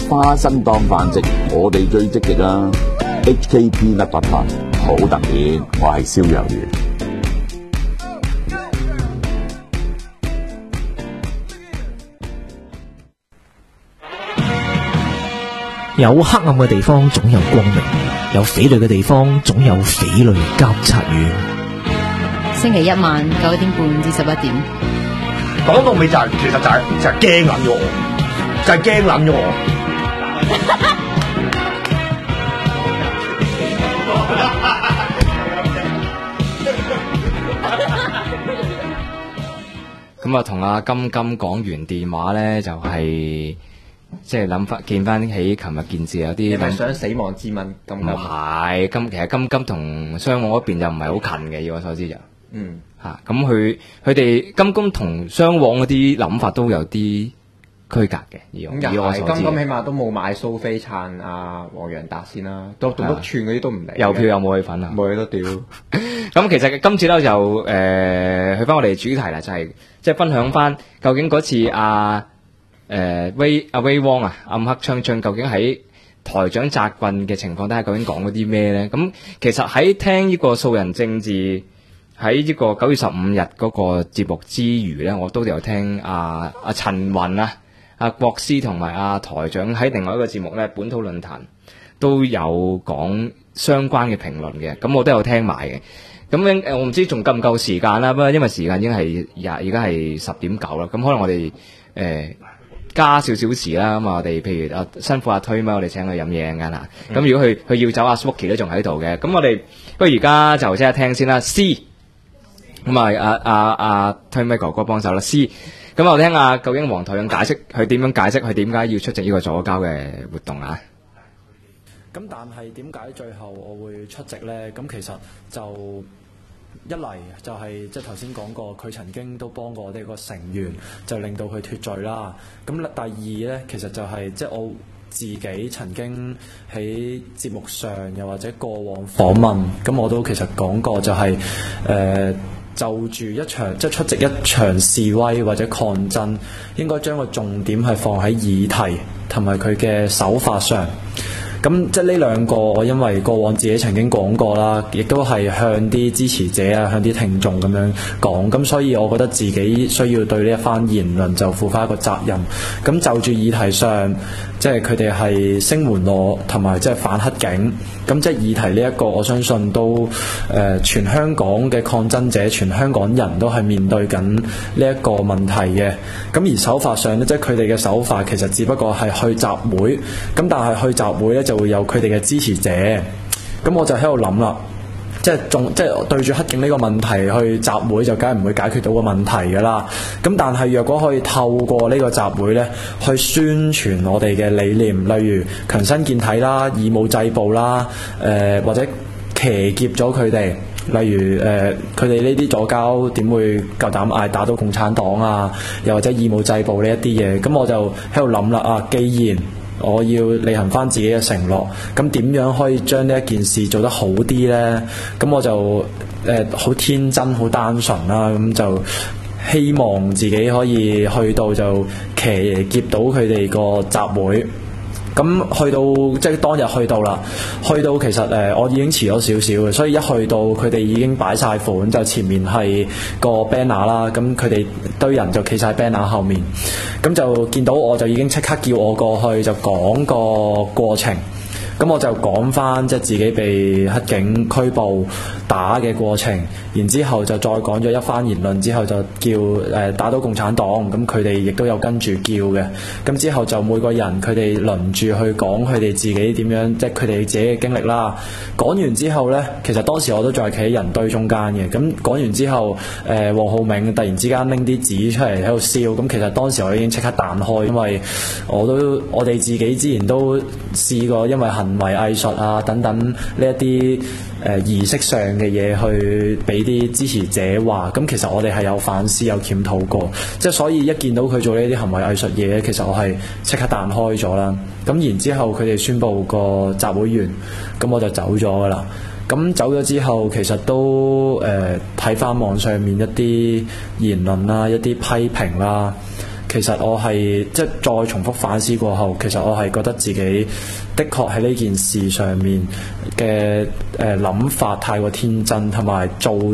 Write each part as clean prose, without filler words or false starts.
花生當飯食，我哋最積極啦。HKP 甩88好特別，我係蕭若元。 有黑暗嘅地方總有光明，有匪類嘅地方總有匪類監察院。 星期一晚9點半至11點。 講到尾就係，其實就係驚撚咗我，就係驚撚咗我。 咁啊，同阿金金講完電話咧，就係即係諗翻見翻起琴日件事有啲。 係想死亡之吻金金？ 唔係其實金金同雙旺嗰邊就唔係好近嘅，以我所知就。咁佢哋金金同雙旺嗰啲諗法都有啲區隔嘅，以我所知。 金金起碼都冇買蘇菲撐阿黃洋達先啦，都獨碌串嗰啲都唔嚟。 郵票有冇去份啊？ 冇去得屌。 咁其實今次咧就去翻我哋主題啦，就係即係分享翻究竟嗰次威汪啊暗黑槍將究竟喺台長責棍嘅情況底下究竟講嗰啲咩咧？咁其實喺聽呢個素人政治喺呢個9月15日嗰個節目之餘咧，我都有聽阿陳雲啊、阿國師同埋阿台長喺另外一個節目咧本土論壇都有講相關嘅評論嘅，咁我都有聽埋嘅。咁我唔知仲夠唔夠時間啦，不過因為時間已經係而家係10:09啦，咁可能我哋加少少時啦。咁我哋譬如辛苦阿推嘛，我哋請佢飲嘢㗎啦。咁如果佢要走，阿 Swookie 都仲喺度嘅。咁我哋不如而家就即刻聽先啦。C 咁阿推咪哥哥幫手啦。C 咁我聽下究竟黃台長解釋佢點樣解釋佢點解要出席呢個左膠嘅活動啊？ 咁但係點解最後我會出席呢？咁其實就一嚟就係即係頭先講過，佢曾經都幫過我哋個成員，就令到佢脫罪啦。咁第二呢，其實就係即係我自己曾經喺節目上又或者過往訪問，咁我都其實講過就係就住一場即係出席一場示威或者抗爭，應該將個重點係放喺議題同埋佢嘅手法上。咁即係呢兩個，我因為過往自己曾經講過啦，亦都係向啲支持者啊、向啲聽眾咁樣講，咁所以我覺得自己需要對呢一番言論就負翻一個責任。咁就住議題上，即係佢哋係聲援我同埋即係反黑警，咁即係議題呢一個，我相信都全香港嘅抗爭者、全香港人都係面對緊呢一個問題嘅。咁而手法上咧，即係佢哋嘅手法其實只不過係去集會，咁但係去集會咧就會有佢哋嘅支持者。咁我就喺度諗啦，即係對住黑警呢個問題去集會就梗係唔會解決到個問題㗎啦。咁但係若果可以透過呢個集會呢，去宣傳我哋嘅理念，例如強身健體啦、以武制暴啦，或者騎劫咗佢哋，例如佢哋呢啲左膠點會夠膽嗌打倒共產黨啊，又或者以武制暴呢一啲嘢。咁我就喺度諗啦，既然我要履行翻自己嘅承諾，咁點樣可以將呢一件事做得好啲呢？咁我就好天真好單純啦，咁就希望自己可以去到就騎劫到佢哋個集會。咁去到即係當日去到啦，去到其實我已經遲咗少少嘅，所以一去到佢哋已經擺晒款，就前面係個 banner 啦，咁佢哋堆人就企晒 banner 後面，咁就見到我就已經即刻叫我過去就講個過程。咁我就講翻即係自己被黑警拘捕打嘅過程，然之後就再講咗一番言論之後就叫打倒共產黨，咁佢哋亦都有跟住叫嘅。咁之後就每個人佢哋輪住去講佢哋自己點樣，即係佢哋自己嘅經歷啦。講完之後呢，其實當時我都仲係企喺人堆中間嘅。咁講完之後，黃浩銘突然之間拎啲紙出嚟喺度燒，咁其實當時我已經即刻彈開，因為我哋自己之前都試過因為行為藝術啊等等呢一啲儀式上嘅嘢去俾啲支持者話，咁其實我哋係有反思有檢討過，即係所以一見到佢做呢啲行為藝術嘢，其實我係即刻彈開咗啦。咁然之後佢哋宣佈個集會完，咁我就走咗噶啦。咁走咗之後，其實都睇翻網上面一啲言論啦、一啲批評啦。 其實我係即係再重複反思過後，其實我係覺得自己的確喺呢件事上面嘅諗法太過天真，同埋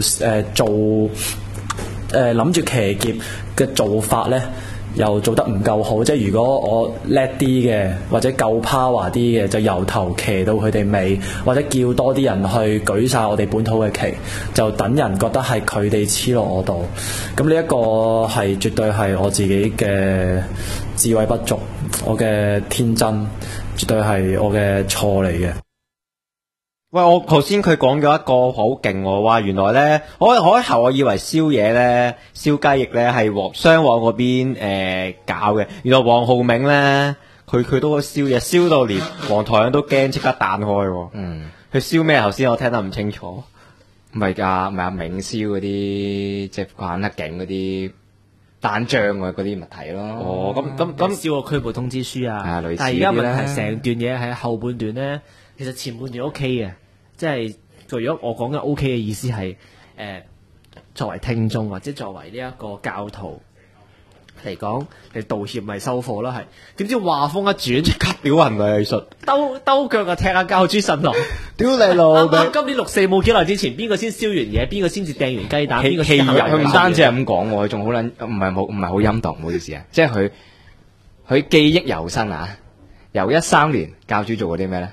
諗住騎劫嘅做法呢，又做得唔夠好。即係如果我叻啲嘅，或者夠 power 啲嘅，就由頭騎到佢哋尾，或者叫多啲人去舉晒我哋本土嘅旗，就等人覺得係佢哋黐落我度。咁呢一個係絕對係我自己嘅智慧不足，我嘅天真，絕對係我嘅錯嚟嘅。 喂，我頭先佢講咗一個好勁喎，話原來咧，我開頭我以為燒嘢咧，燒雞翼咧係雙黃嗰邊搞嘅，原來黃浩銘咧，佢都燒嘢，燒到連黃台仰都驚，即刻彈開喎。佢燒咩？頭先我聽得唔清楚。 唔係阿銘燒嗰啲即係關黑警嗰啲單張嗰啲物體咯。 哦，咁燒個拘捕通知書啊！ 類似但係而家問題成段嘢喺後半段咧，其實前半段 OK 嘅。即係，如果我講緊 OK 嘅意思係，作為聽眾或者作為呢一個教徒嚟講，你道歉咪收貨啦，係。點知話風一轉，即刻屌人嘅藝術，兜腳就踢下教主神龍， 屌你老味！ 啱今年6·4冇幾耐之前，邊個先燒完嘢，邊個先至掟完雞蛋，邊個先佢唔單止係咁講喎，佢仲好撚，唔係好陰毒，唔好意思啊，即係佢記憶猶新啊！由13年教主做過啲咩咧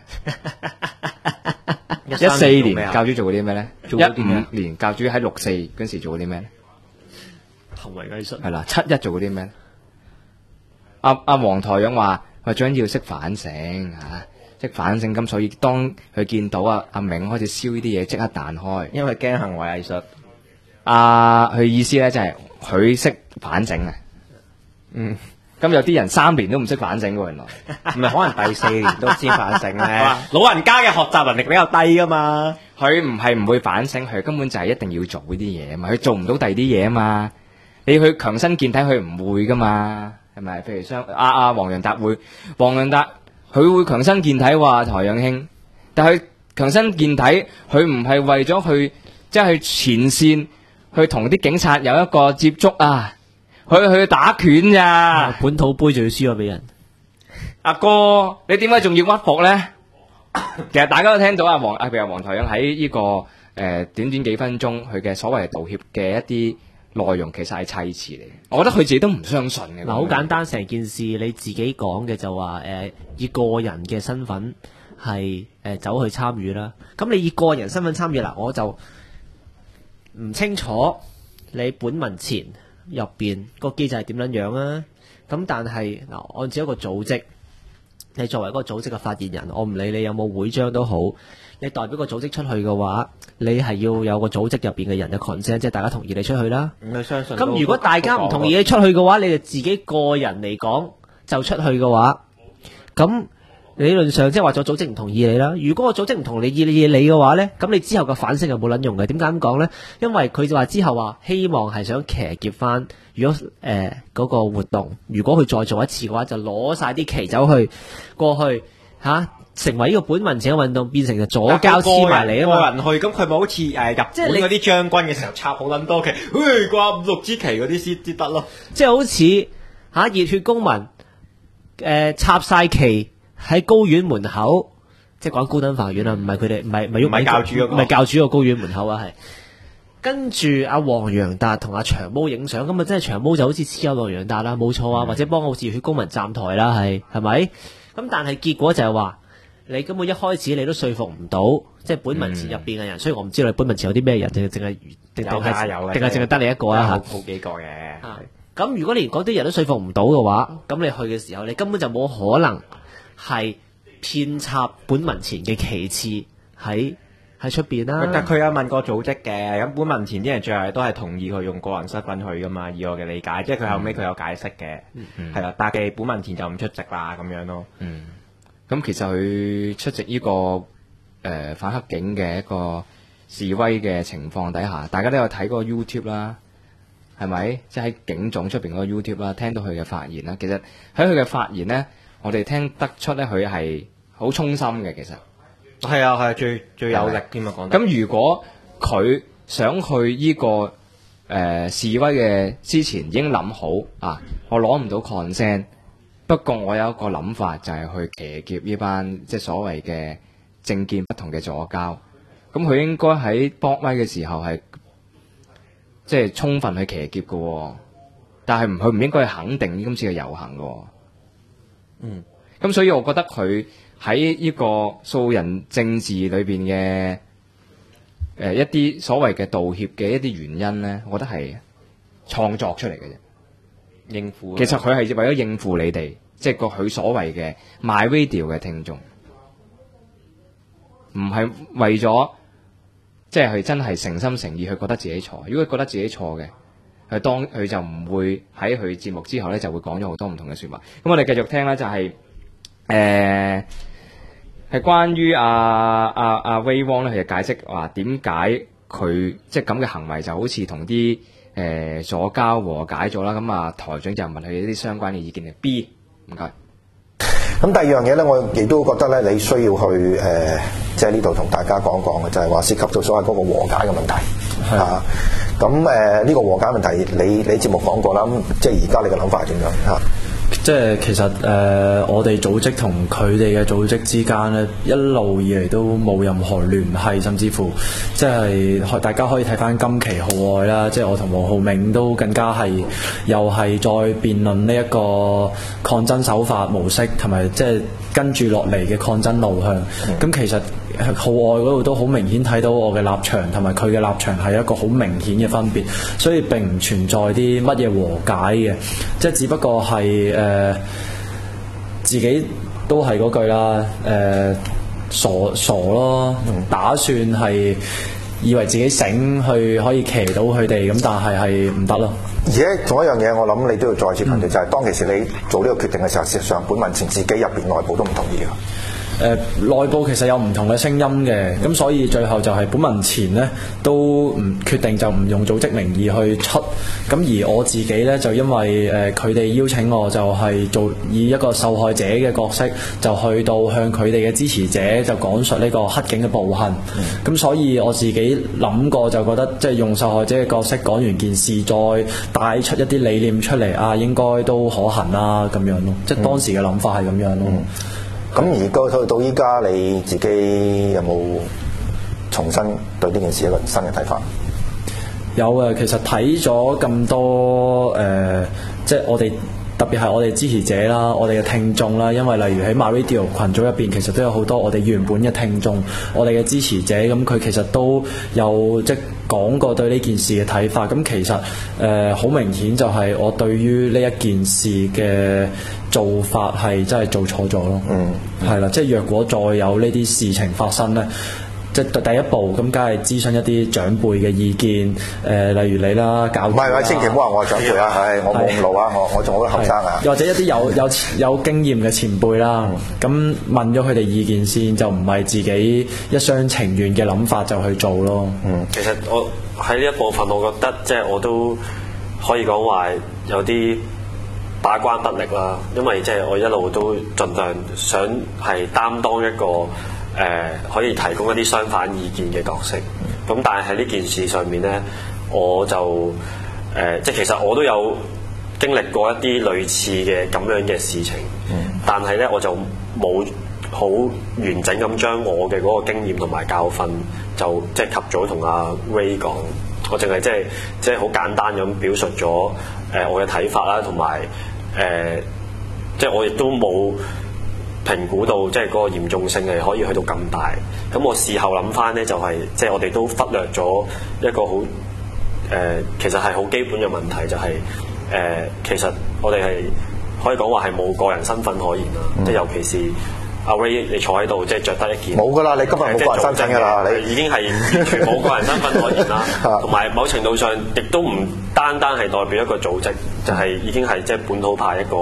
？14年教主做過啲咩咧？15年教主喺6·4嗰時做過啲咩咧？ 行為藝術係啦，7·1做過啲咩咧？阿黃台仰話將要識反省嚇，識反省咁，所以當佢見到阿銘開始燒呢啲嘢，即刻彈開， 因為驚行為藝術。 佢意思咧就係佢識反省啊。咁有啲人3年都唔識反省喎，原來唔係可能第4年都先反省咧。老人家嘅學習能力比較低噶嘛。 佢唔係唔會反省，佢根本就係一定要做呢啲嘢啊嘛。佢做唔到第二啲嘢啊嘛。你去強身健體，佢唔會噶嘛，係咪？譬如黃洋達佢會強身健體話台仰兄，但係佢強身健體，佢唔係為咗去即係去前線去同啲警察有一個接觸啊。佢去打拳咋？ 本土杯就要輸咗俾人。 阿哥，你點解仲要屈服咧？其實大家都聽到譬如黃台仰喺呢個短短幾分鐘，佢嘅所謂道歉嘅一啲內容，其實係砌詞嚟嘅。我覺得佢自己都唔相信嘅。 嗱，好簡單，成件事你自己講嘅就話以個人嘅身份係走去參與啦。咁你以個人身份參與啦，我就唔清楚你本文前入邊個機制係點樣樣啊？咁但係嗱，按照一個組織，你作為一個組織嘅發言人，我唔理你有冇會章都好，你代表個組織出去嘅話，你係要有個組織入邊嘅人嘅 consent，即係大家同意你出去啦。 你相信？ 咁如果大家唔同意你出去嘅話，你哋自己個人嚟講就出去嘅話，咁理論上即係話咗組織唔同意你啦。如果個組織唔同意你嘅話呢，咁你之後嘅反省係冇撚用嘅。點解咁講呢？因為佢就話之後話希望係想騎劫翻，如果嗰個活動，如果佢再做一次嘅話，就攞晒啲旗走去過去成為呢個本民前嘅運動，變成就左膠黐埋嚟啊嘛。 個人去咁佢咪好似日本嗰啲將軍嘅時候插好撚多旗，掛5-6支旗嗰啲先得咯。 即係好似熱血公民插晒旗喺高院門口，即係講高等法院啊，唔係佢哋，唔係教主唔係教主個高院門口啊，係跟住阿黃洋達同阿長毛影相，咁啊真係長毛就好似黐有黃洋達啦，冇錯啊，或者幫好似熱血公民站台啦，係咪？咁但係結果就係話，你根本一開始你都說服唔到，即係本民前入邊嘅人，所以我唔知道你本民前有啲咩人，定係淨係得你一個啊？ 好幾個嘅。 咁如果你連嗰啲人都說服唔到嘅話，咁你去嘅時候，你根本就冇可能係偏插本民前嘅旗幟喺出邊啦。 但佢有問過組織嘅，咁本民前啲人最後都係同意佢用個人身份去噶嘛，以我嘅理解，即係佢後尾佢有解釋嘅，係啦，但係本民前就唔出席啦咁樣咯。 咁其實佢出席呢個反黑警嘅一個示威嘅情況底下，大家都有睇嗰個 YouTube 啦，係咪？即係喺警總出邊嗰個 YouTube 啦，聽到佢嘅發言啦。其實喺佢嘅發言咧，我哋聽得出咧，佢係好衷心嘅。其實係啊，係最有力添啊！講得。 咁如果佢想去呢個示威嘅之前已經諗好啊，我攞唔到 consent， 不過我有一個諗法就係去騎劫呢班即係所謂嘅政見不同嘅左膠。咁佢應該喺博威嘅時候係即係充分去騎劫嘅喎，但係佢唔應該去肯定今次嘅遊行嘅喎。咁所以我覺得佢喺呢個素人政治裏邊嘅一啲所謂嘅道歉嘅一啲原因咧，我覺得係創作出嚟嘅啫， 應付。 其實佢係為咗應付你哋，即係個佢所謂嘅 My Radio 嘅聽眾，唔係為咗即係佢真係誠心誠意去覺得自己錯。如果佢覺得自己錯嘅，佢就唔會喺佢節目之後咧就會講咗好多唔同嘅説話。咁我哋繼續聽咧就係、係關於阿威汪咧，佢就解釋話點解佢即係咁嘅行為就好似同啲左膠和解咗啦。咁啊台長就問佢一啲相關嘅意見嘅 B， 唔該。 咁第二樣嘢咧，我亦都覺得咧，你需要去即係呢度同大家講講嘅，就係話涉及到所謂嗰個和解嘅問題嚇。咁呢個和解問題，你節目講過啦。咁即係而家你嘅諗法係點樣嚇？ 即係其實我哋組織同佢哋嘅組織之間咧，一路以嚟都冇任何聯繫，甚至乎即係大家可以睇翻今期號外啦，即係我同黃浩銘都更加係又係再辯論呢一個抗爭手法模式，同埋即係跟住落嚟嘅抗爭路向。咁其實號外嗰度都好明顯睇到我嘅立場同埋佢嘅立場係一個好明顯嘅分別，所以並唔存在啲乜嘢和解嘅，即係只不過係自己都係嗰句啦，傻咯，打算係以為自己醒去可以騎到佢哋，咁但係唔得咯。 而且仲有一樣嘢，我諗你都要再次強調，就係當其時你做呢個決定嘅時候，事實上本民前自己入邊內部都唔同意嘅。 內部其實有唔同嘅聲音嘅，咁所以最後就係本民前呢都唔決定就唔用組織名義去出，咁而我自己呢，就因為佢哋邀請我就係以一個受害者嘅角色，就去到向佢哋嘅支持者就講述呢個黑警嘅暴行，咁所以我自己諗過就覺得即係用受害者嘅角色講完件事，再帶出一啲理念出嚟啊，應該都可行啦咁樣咯，即係當時嘅諗法係咁樣咯。 咁而到依家你自己有冇重新對呢件事一個新嘅睇法？ 有啊，其實睇咗咁多即係我哋特別係我哋支持者啦，我哋嘅聽眾啦，因為例如喺 MyRadio 群組入邊，其實都有好多我哋原本嘅聽眾，我哋嘅支持者，咁佢其實都有即係講過對呢件事嘅睇法。咁其實好明顯就係我對於呢一件事嘅做法係真係做錯咗咯。係啦，即係若果再有呢啲事情發生呢，即係第一步咁，梗係諮詢一啲長輩嘅意見。例如你啦，教唔係，千祈唔好話我係長輩啊！係我冇咁老啊，我仲好後生啊。 或者一啲有經驗嘅前輩啦，咁問咗佢哋意見先，就唔係自己一廂情願嘅諗法就去做咯。 其實我喺呢一部分，我覺得即係我都可以講話有啲把關不力啦，因為即係我一路都盡量想係擔當一個可以提供一啲相反意見嘅角色。咁但係喺呢件事上面呢，我就即係其實我都有經歷過一啲類似嘅咁樣嘅事情，但係呢，我就冇好完整咁將我嘅嗰個經驗同埋教訓就即係及早同阿 Ray 講，我淨係即係好簡單咁表述咗我嘅睇法啦，同埋即係我亦都冇評估到即係嗰個嚴重性係可以去到咁大。咁我事後諗翻呢，就係即係我哋都忽略咗一個好其實係好基本嘅問題，就係其實我哋係可以講話係冇個人身份可言啦。即係尤其是阿 Ray 你坐喺度，即係着得一件冇噶啦，你今日冇個人身份噶啦，你已經係完全冇個人身份可言啦。同埋某程度上，亦都唔單單係代表一個組織，就係已經係即係本土派一個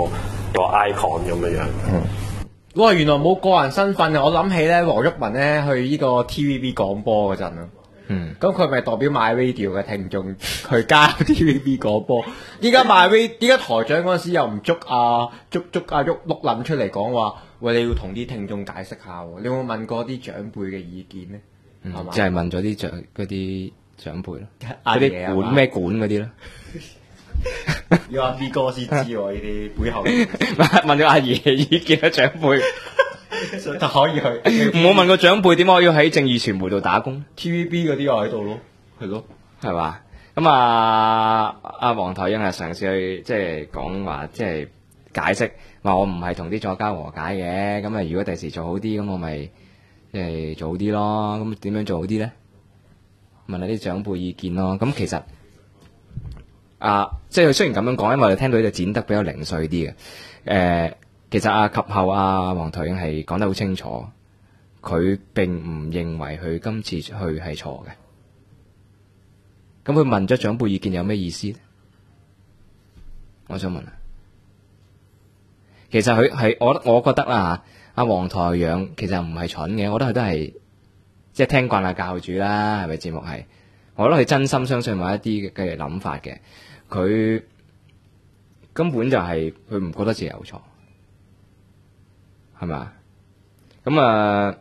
icon 咁樣樣。 哇！原來冇個人身份啊！我諗起咧，黃毓民咧去呢個 TVB 廣播嗰陣啊。咁佢咪代表 MyRadio 嘅聽眾去加入 TVB 廣播？依家 MyRadio，依家台長嗰陣時又唔捉阿碌撚出嚟講話，喂，你要同啲聽眾解釋下喎。你有冇問過啲長輩嘅意見咧？係嘛？ 即係問咗啲長輩咯， 阿嗰爺啊嘛啲管咩管嗰啲咯。 要阿 B 哥先知喎呢啲背後問咗阿爺意見啊，長輩就可以去。 唔好問個長輩點可以喺正義傳媒度打工 TVB 嗰啲又喺度咯，係咯。 係嘛？咁啊，阿黃台英啊嘗試去即係講話，即係解釋話我唔係同啲作家和解嘅。咁啊，如果第時做好啲，咁我咪即係做好啲咯。咁點樣做好啲咧？問下啲長輩意見咯。咁其實即係佢雖然咁樣講，因為我哋聽到呢就剪得比較零碎啲嘅。其實及後黃台英係講得好清楚，佢並唔認為佢今次去係錯嘅。咁佢問咗長輩意見有咩意思呢？我想問啊，其實佢係我覺得啦，阿黃台仰其實唔係蠢嘅，我覺得佢都係即係聽慣啦教主啦，係咪節目係？我覺得佢真心相信某一啲嘅諗法嘅，佢根本就係佢唔覺得自己有錯，係咪？咁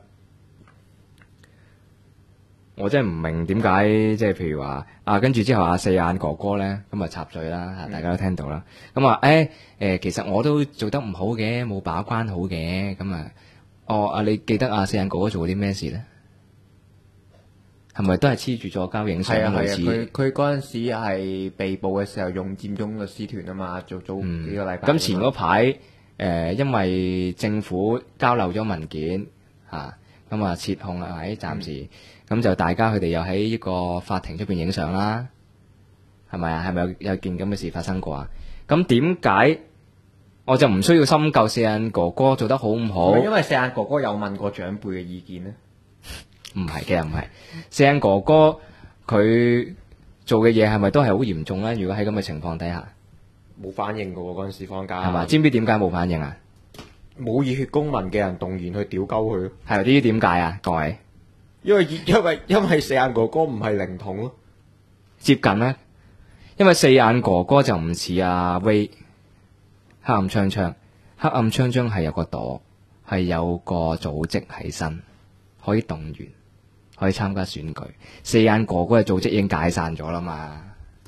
我真係唔明點解，即係譬如話跟住之後四眼哥哥咧，咁啊插嘴啦，大家都聽到啦。咁其實我都做得唔好嘅，冇把關好嘅。咁你記得四眼哥哥做過啲咩事咧？係咪都係黐住咗膠影相類似？ 佢嗰陣時係被捕嘅時候用佔中律師團啊嘛，早幾個禮拜。 咁前嗰排因為政府交漏咗文件咁撤控啦，係暫時。咁就大家佢哋又喺呢個法庭出邊影相啦，係咪啊？係咪有件咁嘅事發生過啊？咁點解我就唔需要深究四眼哥哥做得好唔好？ 因為四眼哥哥有問過長輩嘅意見咧。 唔係嘅，唔係四眼哥哥佢做嘅嘢係咪都係好嚴重咧？如果喺咁嘅情況底下， 冇反應㗎喎，嗰陣時放假係嘛？知唔知點解冇反應啊？ 冇熱血公民嘅人動員去屌鳩佢， 係呢啲點解啊？各位？ 因為四眼哥哥唔係靈童咯， 接近咧，因為四眼哥哥就唔似阿威黑暗槍槍，黑暗槍槍係有個朵，係有個組織喺身，可以動員，可以參加選舉。四眼哥哥嘅組織已經解散咗啦嘛，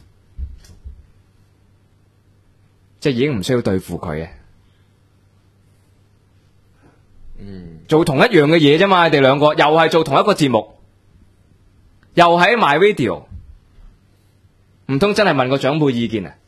即係已經唔需要對付佢嘅。做同一樣嘅嘢啫嘛，你哋兩個又係做同一個節目，又喺My Radio，唔通真係問個長輩意見啊？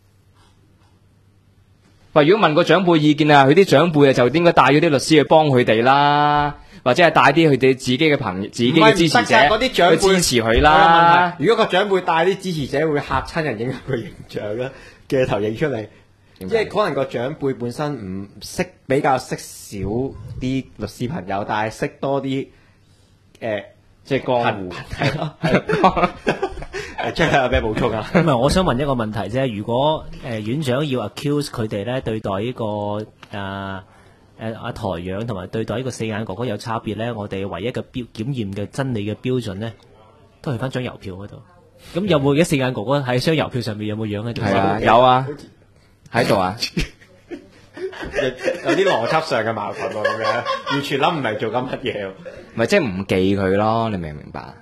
喂，如果問個長輩意見啊，佢啲長輩就應該帶咗啲律師去幫佢哋啦，或者係帶啲佢哋自己嘅朋友、自己嘅支持者去支持佢啦。 如果個長輩帶啲支持者會嚇親人，影響佢形象啦，鏡頭影出嚟。即係可能個長輩本身唔識，比較識少啲律師朋友，但係識多啲即係江湖係咯。即係有咩補充啊？ 咁啊，我想問一個問題啫。如果院長要 accuse 佢哋咧，對待呢個阿台仰同埋對待呢個四眼哥哥有差別咧，我哋唯一嘅檢驗嘅真理嘅標準咧，都係翻張郵票嗰度。咁有冇而家四眼哥哥喺張郵票上面有冇樣喺度？ 係啊，有啊。喺度啊， 有啲邏輯上嘅矛盾喎，咁樣完全諗唔明做緊乜嘢。 咪即係唔記佢咯？你明唔明白？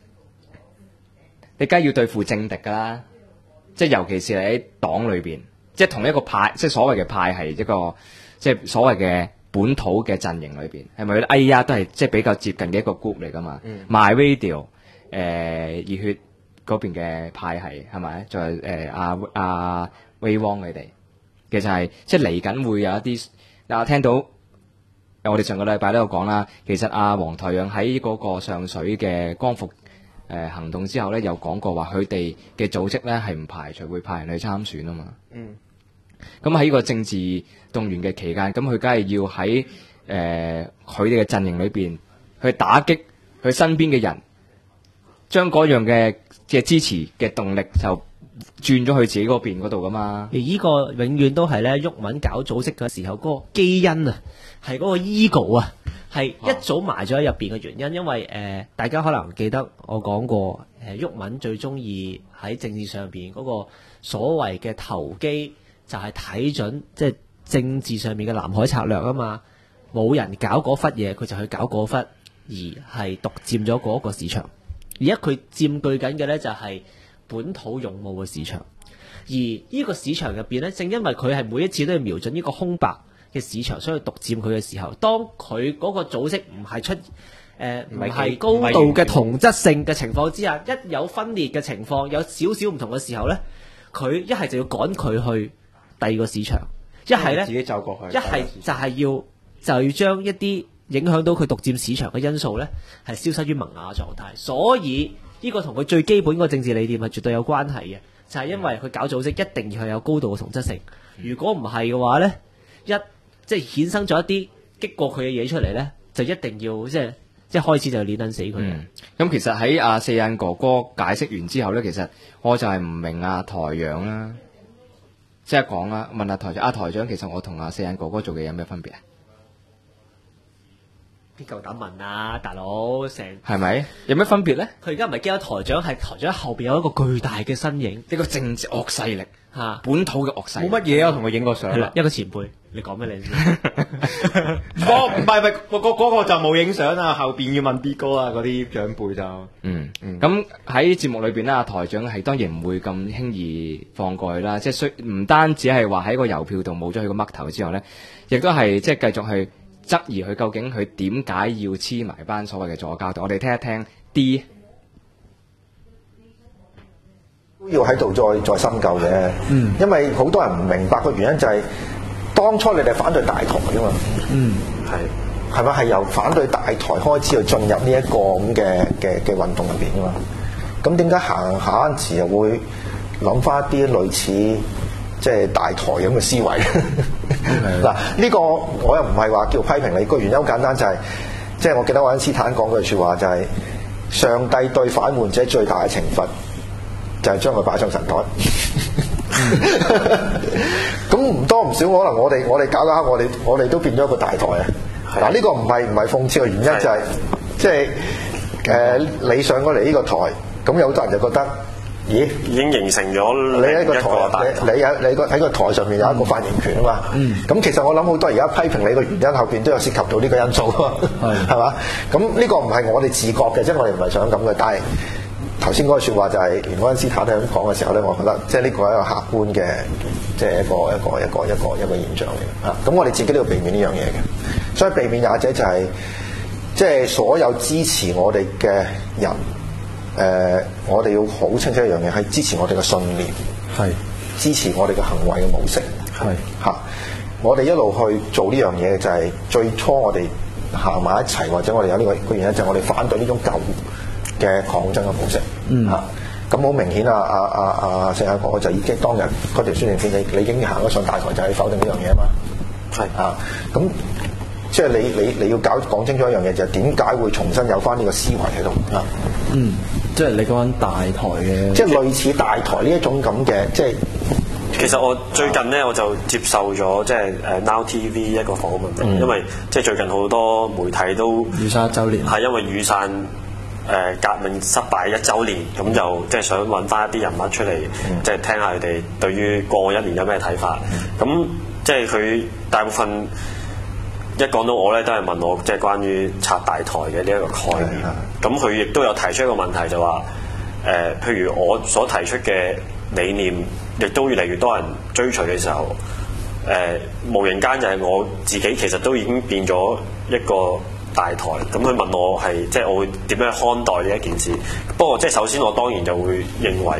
你梗係要對付政敵噶啦，即係尤其是喺黨裏邊，即係同一個派，即係所謂嘅派係一個即係所謂嘅本土嘅陣營裏邊，係咪？哎呀，都係即係比較接近嘅一個 group 嚟噶嘛。My Radio 熱血嗰邊嘅派系係咪？就係阿威汪佢哋。其實係即係嚟緊會有一啲聽到我哋上個禮拜都有講啦。其實黃台仰喺嗰個上水嘅光復行動之後咧，有講過話佢哋嘅組織咧係唔排除會派人去參選啊嘛。咁喺呢個政治動員嘅期間，咁佢梗係要喺佢哋嘅陣營裏邊去打擊佢身邊嘅人，將嗰樣嘅支持嘅動力就轉咗去自己嗰邊嗰度噶嘛？ 而呢個永遠都係咧，毓民搞組織嘅時候，嗰個基因啊，係嗰個 ego 啊，係一早埋咗喺入邊嘅原因。因為大家可能記得我講過，毓民最中意喺政治上邊嗰個所謂嘅投機，就係睇準即係政治上面嘅藍海策略啊嘛。冇人搞嗰忽嘢，佢就去搞嗰忽，而係獨佔咗嗰個市場。 而家佢佔據緊嘅咧就係本土勇武嘅市場，而呢個市場入邊咧，正因為佢係每一次都要瞄準呢個空白嘅市場，所以獨佔佢嘅時候，當佢嗰個組織唔係唔係高度嘅同質性嘅情況之下，一有分裂嘅情況，有少少唔同嘅時候咧，佢一係就要趕佢去第二個市場，一係咧自己走過去， 一係就係要將一啲影響到佢獨佔市場嘅因素咧，係消失於萌芽狀態。所以呢個同佢最基本個政治理念係絕對有關係嘅，就係因為佢搞組織一定要係有高度嘅同質性。如果唔係嘅話咧，即係衍生咗一啲激過佢嘅嘢出嚟咧，就一定要即係開始就碾撚死佢。 咁其實喺阿四眼哥哥解釋完之後咧，其實我就係唔明台長啦，即係講啦，問下台長，台長其實我同阿四眼哥哥做嘅有咩分別啊？ 邊夠膽問啊，大佬成係咪有咩分別咧？ 佢而家唔係驚咗台長，係台長後邊有一個巨大嘅身影， 呢個政治惡勢力嚇， 本土嘅惡勢力。 冇乜嘢啊，同佢影過相。 係啦，一個前輩，你講咩你先？ 我唔係嗰個就冇影相啊，後邊要問 B 哥啊，嗰啲長輩就咁喺節目裏邊咧，台長係當然唔會咁輕易放過去啦，即係唔單止係話喺個郵票度冇咗佢個嘜頭之外咧，亦都係即係繼續去質疑佢究竟佢點解要黐埋班所謂嘅左膠度。我哋聽一聽 D 都要喺度再深究嘅，因為好多人唔明白個原因就係、當初你哋反對大台㗎嘛，係咪係由反對大台開始去進入呢一個咁嘅運動入邊㗎嘛？咁點解行下嗰陣時又會諗翻一啲類似即係大台咁嘅思維？嗱，呢個我又唔係話叫批評你，個原因好簡單就係、即係我記得愛因斯坦講句説話就係、上帝對反叛者最大嘅懲罰就係將佢擺上神台。咁唔多唔少，可能我哋搞下，我哋都變咗一個大台啊！嗱，呢個唔係諷刺嘅原因，就係即係你上過嚟呢個台，咁有好多人就覺得，咦， 已經形成咗你喺個台， 你喺個台上面有一個發言權啊嘛。咁其實我諗好多而家批評你嘅原因後邊都有涉及到呢個因素啊，係嘛？咁呢個唔係我哋自覺嘅，即係我哋唔係想咁嘅，但係。頭先嗰個説話就係連愛因斯坦都咁講嘅時候咧，我覺得即係呢個係一個客觀嘅，即係一個現象嚟嘅嚇。咁我哋自己都要避免呢樣嘢嘅，所以避免也者就係即係所有支持我哋嘅人，我哋要好清楚一樣嘢，係支持我哋嘅信念，係支持我哋嘅行為嘅模式，係嚇。我哋一路去做呢樣嘢，就係最初我哋行埋一齊，或者我哋有呢個原因，就係我哋反對呢種舊嘅抗爭嘅模式，咁好明顯啊！四眼哥就已經當日嗰條宣傳片，你已經行咗上大台，就係否定呢樣嘢啊嘛，係啊，咁即係你要講清楚一樣嘢，就係點解會重新有翻呢個思維喺度啊？ 即係你講緊大台嘅， 即係類似大台呢一種咁嘅，即係其實我最近咧我就接受咗即係Now TV 一個訪問，因為即係最近好多媒體都雨傘1週年， 係因為雨傘革命失敗1週年，咁就即係想揾翻一啲人物出嚟，即係聽下佢哋對於過往1年有咩睇法。咁即係佢大部分一講到我咧，都係問我即係關於拆大台嘅呢一個概念。咁佢亦都有提出一個問題，就話譬如我所提出嘅理念，亦都越嚟越多人追隨嘅時候，無形間就係我自己其實都已經變咗一個大台。咁佢問我係即係我會點樣看待呢一件事？不過即係首先我當然就會認為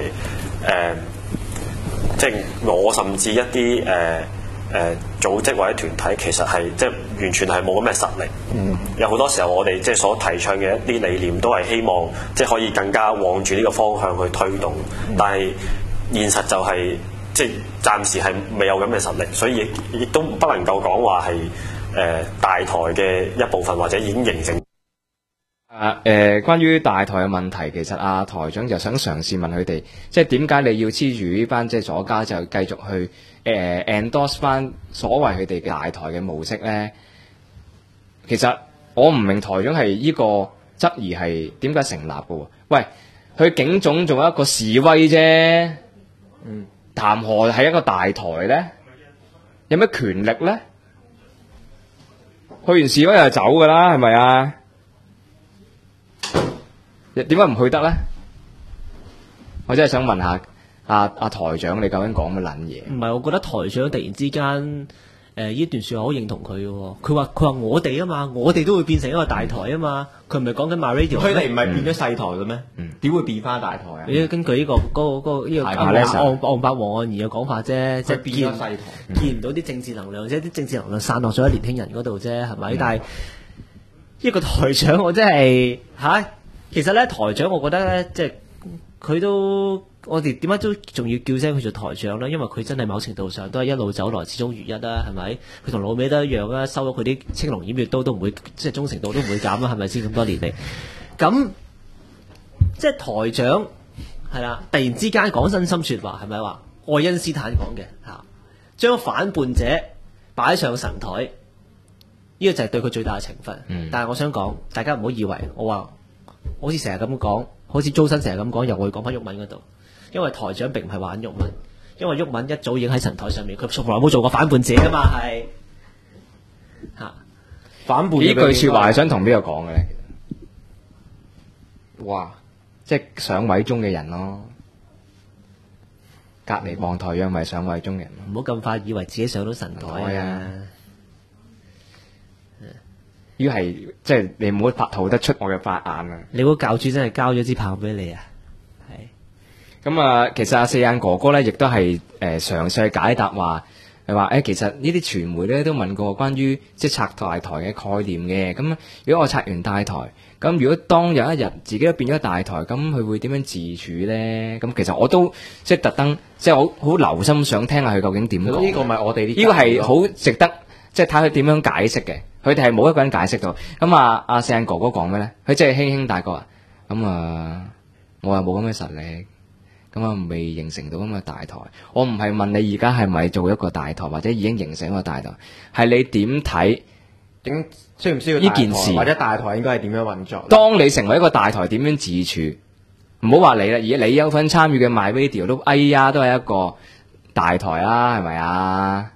即係我甚至一啲組織或者團體其實係即係完全係冇咁嘅實力。有好多時候我哋即係所提倡嘅一啲理念都係希望即係可以更加往住呢個方向去推動，但係現實就係即係暫時係未有咁嘅實力，所以亦都不能夠講話係大台嘅一部分，或者已經形成。 關於大台嘅問題，其實台長就想嘗試問佢哋，即係點解你要黐住呢班即係左家就繼續去endorse 翻所謂佢哋嘅大台嘅模式咧？其實我唔明台長係呢個質疑係點解成立嘅喎？喂，佢警總仲有一個示威啫，談何係一個大台咧？有咩權力咧？去完示威就走㗎啦，係咪啊？ 點解唔去得咧？我真係想問下阿台長，你究竟講乜撚嘢？ 唔係，我覺得台長突然之間呢段説話好認同佢嘅喎。佢話我哋啊嘛，我哋都會變成一個大台啊嘛。佢唔係講緊 MyRadio， 佢哋唔係變咗細台嘅咩？點會變翻大台啊？ 你根據呢個昂伯黃岸兒嘅講法啫，即係變咗細台， 見唔到啲政治能量，即係啲政治能量散落咗喺年輕人嗰度啫，係咪？但係一個台長，我真係其實咧台長，我覺得咧，即係佢都。我哋點解都仲要叫聲佢做台長咧？因為佢真係某程度上都係一路走來始終如一啦，係咪？佢同老尾都一樣啦，收咗佢啲青龍偃月刀都唔會，即係忠誠度都唔會減啦，係咪先？咁多年嚟，咁即係台長係啦，突然之間講真心説話，係咪話愛因斯坦講嘅嚇？將反叛者擺上神台，呢個就係對佢最大嘅懲罰。但係我想講，大家唔好以為我話好似成日咁講，好似周生成日咁講，又會講翻毓民嗰度。因為台長並唔係玩毓民，因為毓民一早已經喺神台上面，佢從來冇做過反叛者噶嘛，係反叛呢句説話係想同邊個講嘅咧？哇！即係上位中嘅人咯，隔離望台樣咪上位中人。 唔好咁快以為自己上到神台啊！ 要係即係你唔好逃得出我嘅法眼啊！ 你估教主真係交咗支炮俾你啊？ 咁啊，其實阿四眼哥哥咧，亦都係嘗試去解答話，係話其實呢啲傳媒咧都問過關於即係拆大台嘅概念嘅。咁如果我拆完大台，咁如果當有一日自己都變咗大台，咁佢會點樣自處咧？咁其實我都即係特登，即係好留心想聽下佢究竟點講。 呢個咪我哋呢個係好值得，即係睇佢點樣解釋嘅。佢哋係冇一個人解釋到。咁阿四眼哥哥講咩咧？佢即係輕輕帶過啊。咁我又冇咁嘅實力。咁未形成到咁嘅大台，我唔係問你而家係咪做一個大台，或者已經形成一個大台，係你點睇？ 需唔需要呢件事？ 或者大台應該係點樣運作？ 當你成為一個大台，點樣自處？唔好話你啦，而你有份參與嘅 MyRadio 都都係一個大台啦，係咪啊？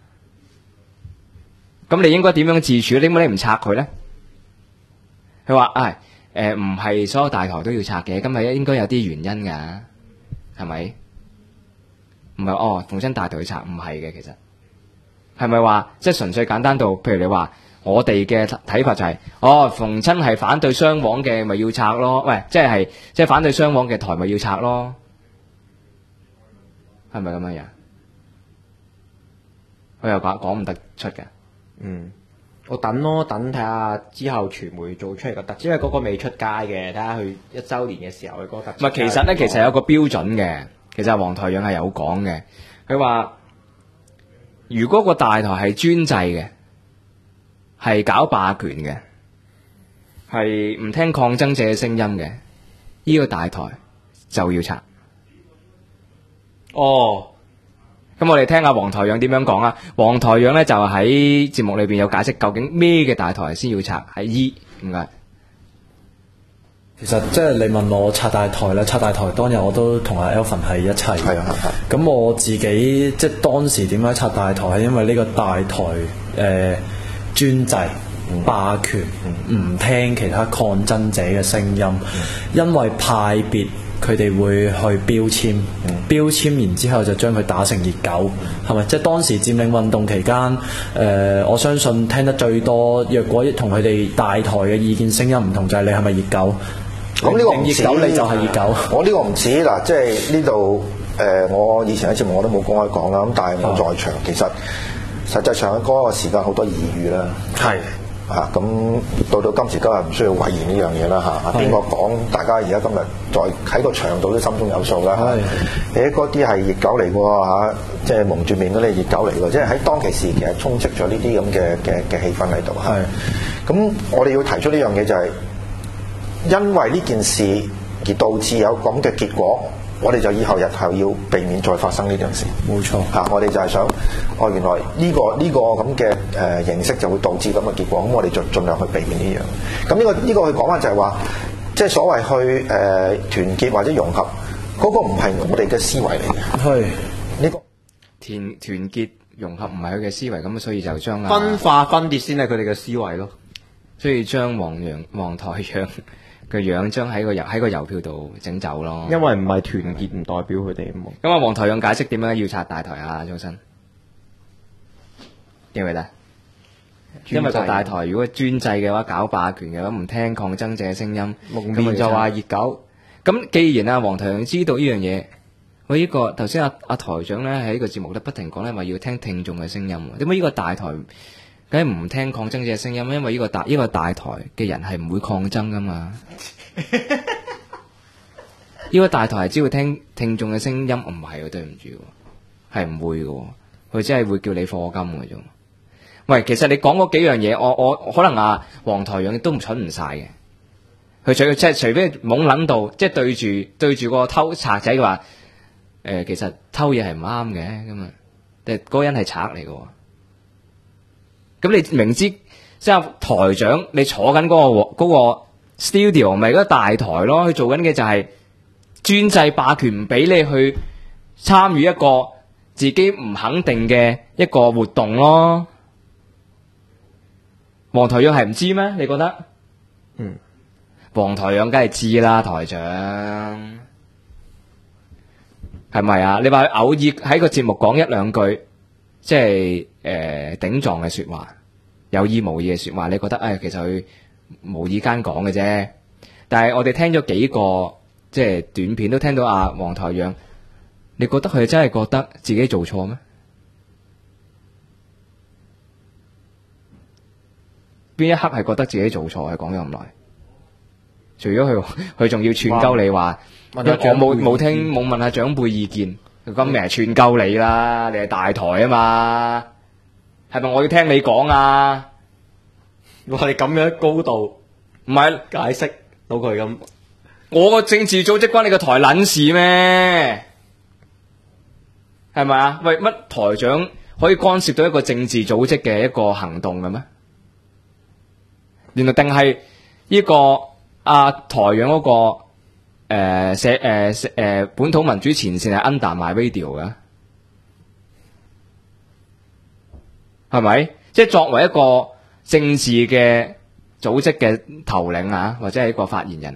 咁你應該點樣自處？點解你唔拆佢咧？佢話唔係所有大台都要拆嘅，咁係應該有啲原因㗎。係咪？唔係逢親大台去拆，唔係嘅。其實係咪話即係純粹簡單到，譬如你話我哋嘅睇法就係逢親係反對雙簧嘅咪要拆咯，喂，即係反對雙簧嘅台咪要拆咯，係咪咁樣樣？我又講唔得出嘅。 我等睇下之後傳媒做出嚟個特輯，因為嗰個未出街嘅，睇下佢1週年嘅時候佢嗰個特輯。 唔係，其實咧，其實有個標準嘅。其實黃台仰係有講嘅，佢話如果個大台係專制嘅，係搞霸權嘅，係唔聽抗爭者嘅聲音嘅，呢個大台就要拆。咁我哋聽下黃台仰點樣講啊？黃台仰咧就喺節目裏邊有解釋究竟咩嘅大台先要拆，係唔該。 其實即係你問我拆大台咧，拆大台當日我都同阿 Alvin 係一齊。係啊，咁我自己即係當時點解拆大台，係因為呢個大台專制、霸權，唔聽其他抗爭者嘅聲音，因為派別。佢哋會去標籤，標籤然之後就將佢打成熱狗，係咪？即係當時佔領運動期間，我相信聽得最多，若果同佢哋大台嘅意見聲音唔同，就係你係咪熱狗？ 咁呢個唔止， 熱狗你就係熱狗。 我呢個唔止嗱，即係呢度我以前喺節目我都冇公開講啦，咁但係我在場，其實實際上喺嗰個時間好多耳語啦。係。咁到今時今日唔需要諱言呢樣嘢啦嚇，邊個講大家而家今日在喺個場度都心中有數啦。嗰啲係熱狗嚟喎嚇，即係蒙住面嗰啲熱狗嚟喎，即係喺當其時其實充斥咗呢啲咁嘅氣氛喺度。咁我哋要提出呢樣嘢就係因為呢件事而導致有咁嘅結果。我哋就以後日後要避免再發生呢件事。冇錯我哋就係想，原來呢個咁嘅形式就會導致咁嘅結果，咁我哋就盡量去避免呢樣。咁呢個去講翻就係話，即係所謂去團結或者融合，嗰個唔係我哋嘅思維嚟嘅。係呢個團結融合唔係佢嘅思維，咁所以就將分化分裂先係佢哋嘅思維咯。 所以將黃台仰個樣將喺個郵票度整走咯。 因為唔係團結，唔代表佢哋啊嘛。 咁啊，黃台仰解釋點解要拆大台啊？周生記唔記得？因為個大台如果專制嘅話，搞霸權嘅話，唔聽抗爭者嘅聲音， 咁就話熱狗。 咁既然啊黃台仰知道呢樣嘢，喂呢個頭先阿台長咧喺呢個節目咧不停講咧話要聽聽眾嘅聲音，點解呢個大台梗係唔聽抗爭者嘅聲音？因為呢個大台嘅人係唔會抗爭噶嘛。呢個大台係只會聽眾嘅聲音，唔係，對唔住，係唔會嘅，佢只係會叫你課金嘅啫。喂，其實你講嗰幾樣嘢，我可能黃台仰都唔蠢唔晒嘅。佢除非懵撚到，即係對住個偷賊仔嘅話，其實偷嘢係唔啱嘅咁啊，但係嗰個人係賊嚟嘅。咁你明知即係台長，你坐緊嗰個 studio 咪嗰個大台咯，佢做緊嘅就係專制霸權，唔俾你去參與一個自己唔肯定嘅一個活動咯。黃台仰係唔知咩？你覺得？黃台仰梗係知啦，台長係咪啊？你話佢偶爾喺個節目講一兩句，即係頂撞嘅說話，有意無意嘅說話，你覺得其實佢無意間講嘅啫。但係我哋聽咗幾個即係短片，都聽到黃台仰，你覺得佢真係覺得自己做錯咩？邊一刻係覺得自己做錯？係講咗咁耐，除咗佢仲要串鳩你話，我冇聽冇問下長輩意見，咁咪係串鳩你啦！你係大台啊嘛，係咪我要聽你講啊？ 我哋咁樣高度， 唔係解釋到佢咁， 我個政治組織關你個台撚事咩？係咪啊？喂，乜台長可以干涉到一個政治組織嘅一個行動嘅咩？原來定係呢個台仰嗰個本土民主前線係 under my radio 嘅，係咪？即係作為一個政治嘅組織嘅頭領或者係一個發言人，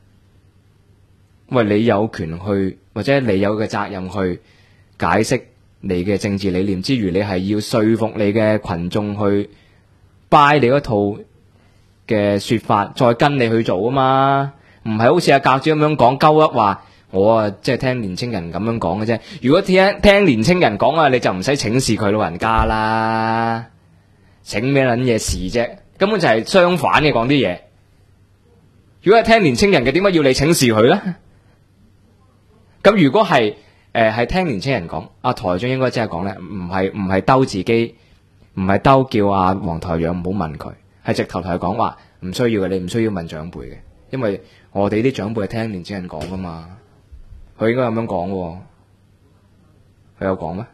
喂，你有權去，或者你有嘅責任去解釋你嘅政治理念之餘，你係要說服你嘅群眾去 buy 你嗰套嘅說法，再跟你去做啊嘛，唔係好似阿教主咁樣講鳩一話，我即係聽年青人咁樣講嘅啫。如果聽年青人講你就唔使請示佢老人家啦，請咩撚嘢事啫？根本就係相反嘅講啲嘢。如果係聽年青人嘅，點解要你請示佢咧？咁如果係聽年青人講，台長應該即係講咧，唔係兜自己，唔係兜叫黃台仰唔好問佢。係直頭同佢講話唔需要嘅，你唔需要問長輩嘅，因為我哋啲長輩係聽年青人講噶嘛，佢應該咁樣講喎，佢有講咩？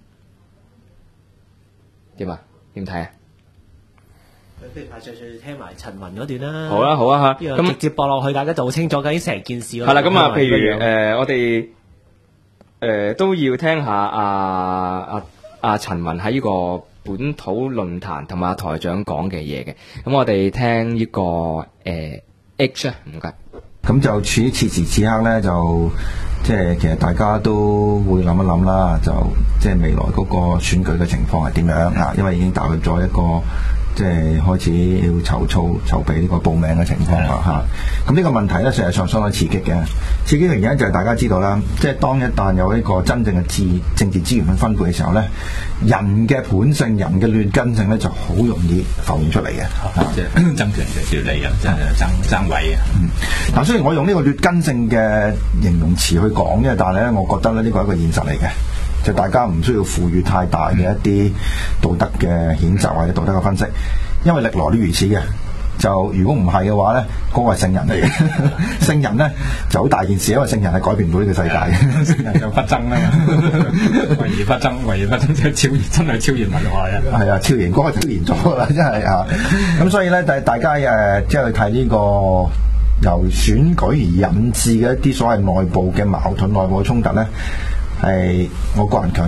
點啊？點睇啊？ 不如再聽埋陳雲嗰段啦。 好啦，好啊嚇， 咁直接播落去，大家就好清楚究竟成件事。 係啦，咁譬如我哋都要聽下阿陳雲喺呢個本土論壇同埋台長講嘅嘢嘅，咁我哋聽呢個H 啊，唔該。 咁就處於此時此刻咧，就即係其實大家都會諗一諗啦，就即係未來嗰個選舉嘅情況係點樣啊？因為已經踏入咗一個即係開始要籌備呢個報名嘅情況啦嚇。咁呢個問題咧，實際上相當刺激嘅。刺激嘅原因就係大家知道啦，即係當一旦有一個真正嘅政治資源去分配嘅時候咧，人嘅本性、人嘅劣根性咧就好容易浮現出嚟嘅。 即係爭權嘅條理啊，爭位啊。 嗱，雖然我用呢個劣根性嘅形容詞去講啫，但係咧，我覺得咧呢個係一個現實嚟嘅。就大家唔需要賦予太大嘅一啲道德嘅譴責或者道德嘅分析，因為歷來都如此嘅。就如果唔係嘅話咧，嗰個係聖人嚟嘅。聖人咧就好大件事，因為聖人係改變唔到呢個世界嘅。聖人就不爭啦，唯而不爭即係超然，真係超然文化啊！係啊，超然嗰個超然咗啦，真係啊！咁所以咧，大家即係去睇呢個由選舉而引致嘅一啲所謂內部嘅矛盾、內部嘅衝突咧，係我個人強調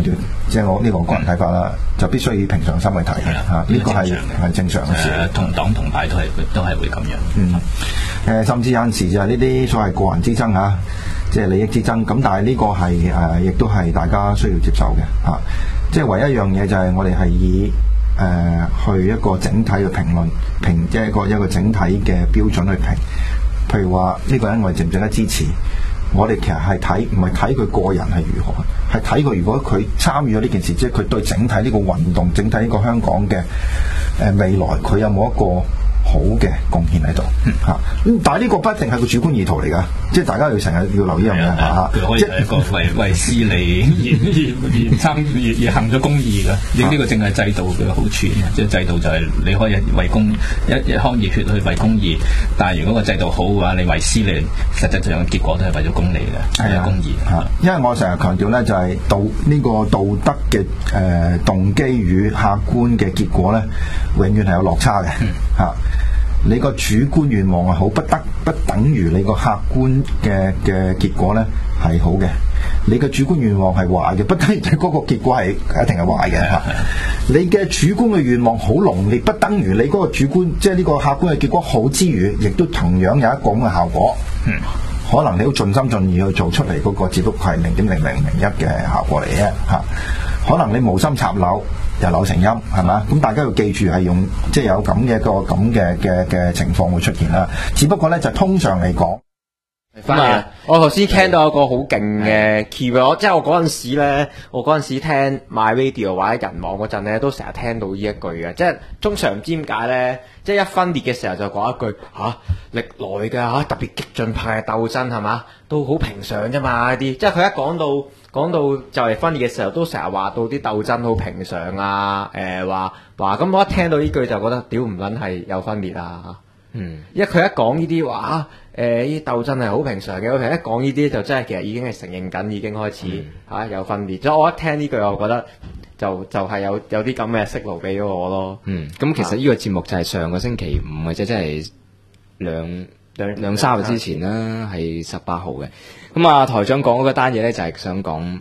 即係我呢個個人睇法啦，就必須以平常心去睇嚇，呢個係正常嘅事。 同黨同派都係會咁樣。 甚至有陣時就係呢啲所謂個人之爭嚇，即係利益之爭。咁但係呢個係亦都係大家需要接受嘅嚇。即係唯一一樣嘢就係我哋係以去一個整體嘅評論即係一個整體嘅標準去評。譬如話呢個人我哋值唔值得支持？我哋其實係睇唔係睇佢個人係如何，係睇佢如果佢參與咗呢件事，即係佢對整體呢個運動、整體呢個香港嘅未來，佢有冇一個好嘅貢獻喺度嚇？但係呢個不一定係個主觀意圖嚟㗎，即係大家要成日要留意呢樣嘢嚇。 佢可以係一個為私利而行咗公義㗎，呢個正係制度嘅好處。即係制度就係你可以為公一腔熱血去為公義，但係如果個制度好嘅話，你為私利，實際上嘅結果都係為咗公利嘅，係公義嚇。 因為我成日強調咧，就係呢個道德嘅動機與客觀嘅結果咧，永遠係有落差嘅嚇。你個主觀願望係好，不等於你個客觀嘅結果咧係好嘅。你嘅主觀願望係壞嘅，不等於嗰個結果係一定係壞嘅嚇。你嘅主觀嘅願望好濃烈，不等於你嗰個主觀即係呢個客觀嘅結果好之餘，亦都同樣有一個咁嘅效果。可能你好盡心盡意去做出嚟嗰個，只不過係0.0001嘅效果嚟啫嚇。可能你無心插柳又柳成蔭，係咪？咁大家要記住係用即係有咁嘅一個咁嘅情況會出現啦。只不過咧就通常嚟講， 我頭先聽到有個好勁嘅 keyword，即係我嗰陣時咧，我嗰陣時聽 My Radio 或者人網嗰陣咧，都成日聽到呢一句嘅，即係通常唔知點解咧，即係一分裂嘅時候就講一句歷來嘅特別激進派嘅鬥爭係嘛，都好平常啫嘛啲，即係佢一講到就嚟分裂嘅時候，都成日話到啲鬥爭好平常啊，話咁我一聽到呢句就覺得屌唔撚係有分裂啊，因為佢一講呢啲話呢啲鬥爭係好平常嘅，佢一講呢啲就真係其實已經係承認緊，已經開始有分裂。所以我一聽呢句，我覺得就係有啲咁嘅息路俾咗我咯。 咁其實呢個節目就係上個星期五嘅啫，即係兩三日之前啦，係18號嘅。咁啊，台長講嗰單嘢咧，就係想講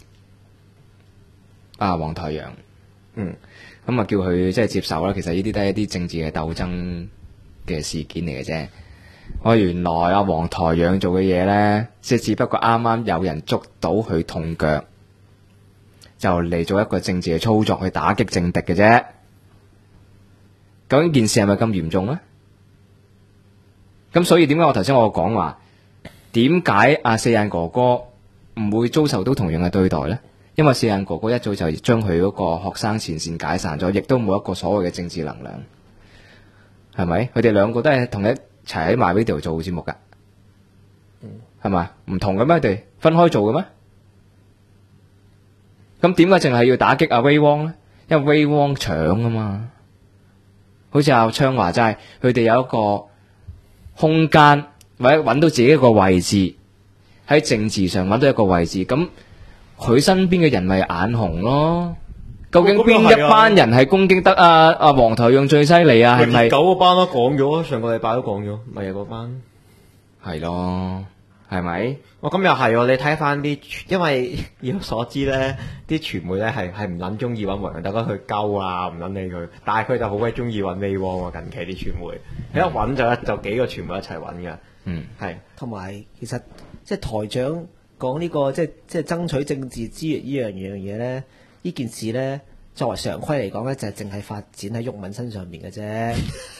黃台仰，咁啊叫佢即係接受啦。其實呢啲都係一啲政治嘅鬥爭嘅事件嚟嘅啫。原來黃台仰做嘅嘢咧，即係只不過啱啱有人捉到佢痛腳，就嚟做一個政治嘅操作去打擊政敵嘅啫。究竟件事係咪咁嚴重咧？咁所以點解我頭先我講話，點解四眼哥哥唔會遭受到同樣嘅對待呢？因為四眼哥哥一早就將佢嗰個學生前線解散咗，亦都冇一個所謂嘅政治能量，係咪？佢哋兩個都係同一齊喺埋呢度做節目噶，係咪？唔同嘅咩？佢哋分開做嘅咩？咁點解淨係要打擊阿威汪呢？因為威汪搶啊嘛，好似阿昌話齋，佢哋有一個空間或者揾到自己一個位置，喺政治上揾到一個位置，咁佢身邊嘅人咪眼紅咯。究竟邊一班人係攻擊得黃台仰最犀利啊？係咪 9嗰班都講咗，上個禮拜都講咗，咪係嗰班係咯，係咪？ 咁又係，你睇翻啲，因為以我所知咧，啲傳媒咧係唔撚中意揾黃洋達哥去鳩啊，唔撚理佢，但係佢就好鬼中意揾威汪喎。近期啲傳媒一揾就幾個傳媒一齊揾嘅，係。 同埋其實即係台長講呢個即係爭取政治資源呢樣嘢咧，呢件事咧作為常規嚟講咧，就係淨係發展喺毓民身上面嘅啫。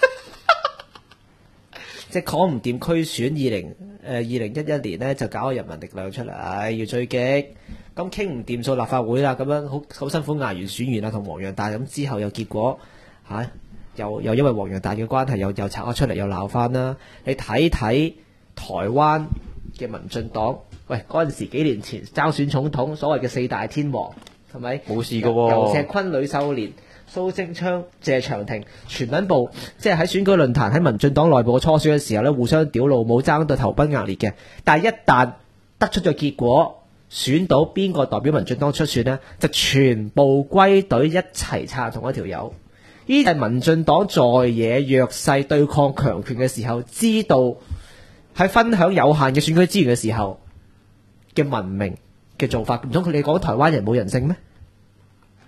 即係講唔掂區選2011年咧，就搞個人民力量出嚟要追擊，咁傾唔掂數立法會啦，咁樣好辛苦捱完選完啦，同黃洋達咁之後又結果又因為黃洋達嘅關係又拆咗出嚟又鬧翻啦。你睇睇台灣嘅民進黨，喂嗰陣時幾年前爭選總統，所謂嘅4大天王係咪冇事㗎喎？ 游錫堃、呂秀蓮、蘇貞昌、謝長廷全撚部，即係喺選舉論壇喺民進黨內部嘅初選嘅時候咧，互相屌老母，爭到頭崩額裂嘅。但係一旦得出咗結果，選到邊個代表民進黨出選呢，就全部歸隊一齊撐同一條友。呢係民進黨在野弱勢對抗強權嘅時候，知道喺分享有限嘅選舉資源嘅時候嘅文明嘅做法。唔通佢哋講台灣人冇人性咩？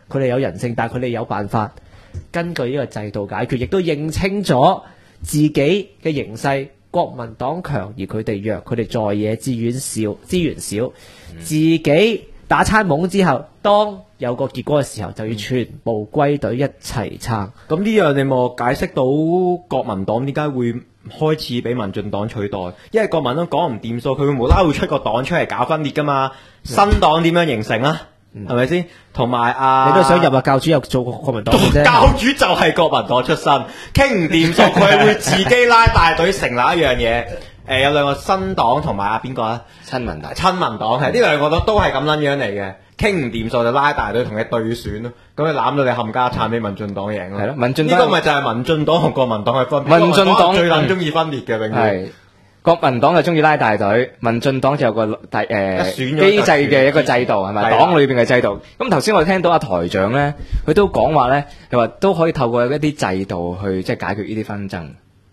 佢哋有人性，但係佢哋有辦法根據呢個制度解決，亦都認清咗自己嘅形勢。國民黨強而佢哋弱，佢哋在野資源少，自己打餐懵之後，當有個結果嘅時候，就要全部歸隊一齊撐。 咁呢樣你冇解釋到國民黨點解會開始俾民進黨取代？因為國民黨講唔掂數，佢會無啦啦會出個黨出嚟搞分裂噶嘛。新黨點樣形成啊？係咪先？同埋你都想入啊？教主又做國民黨嘅啫。 教主就係國民黨出身，傾唔掂數，佢會自己拉大隊成立一樣嘢。有兩個新黨同埋邊個啊？ 親民黨係呢兩個都係咁撚樣嚟嘅，傾唔掂數就拉大隊同你對選咯，咁你攬到你冚家鏟俾民進黨贏咯。 係咯，民進黨呢個咪就係民進黨同國民黨嘅分別。 民進黨最撚中意分裂嘅，永遠。 國民黨就中意拉大隊，民進黨就有個機制嘅一個制度係咪？黨裏邊嘅制度。咁頭先我哋聽到阿台長咧，佢都講話咧，佢話都可以透過一啲制度去即係解決呢啲紛爭。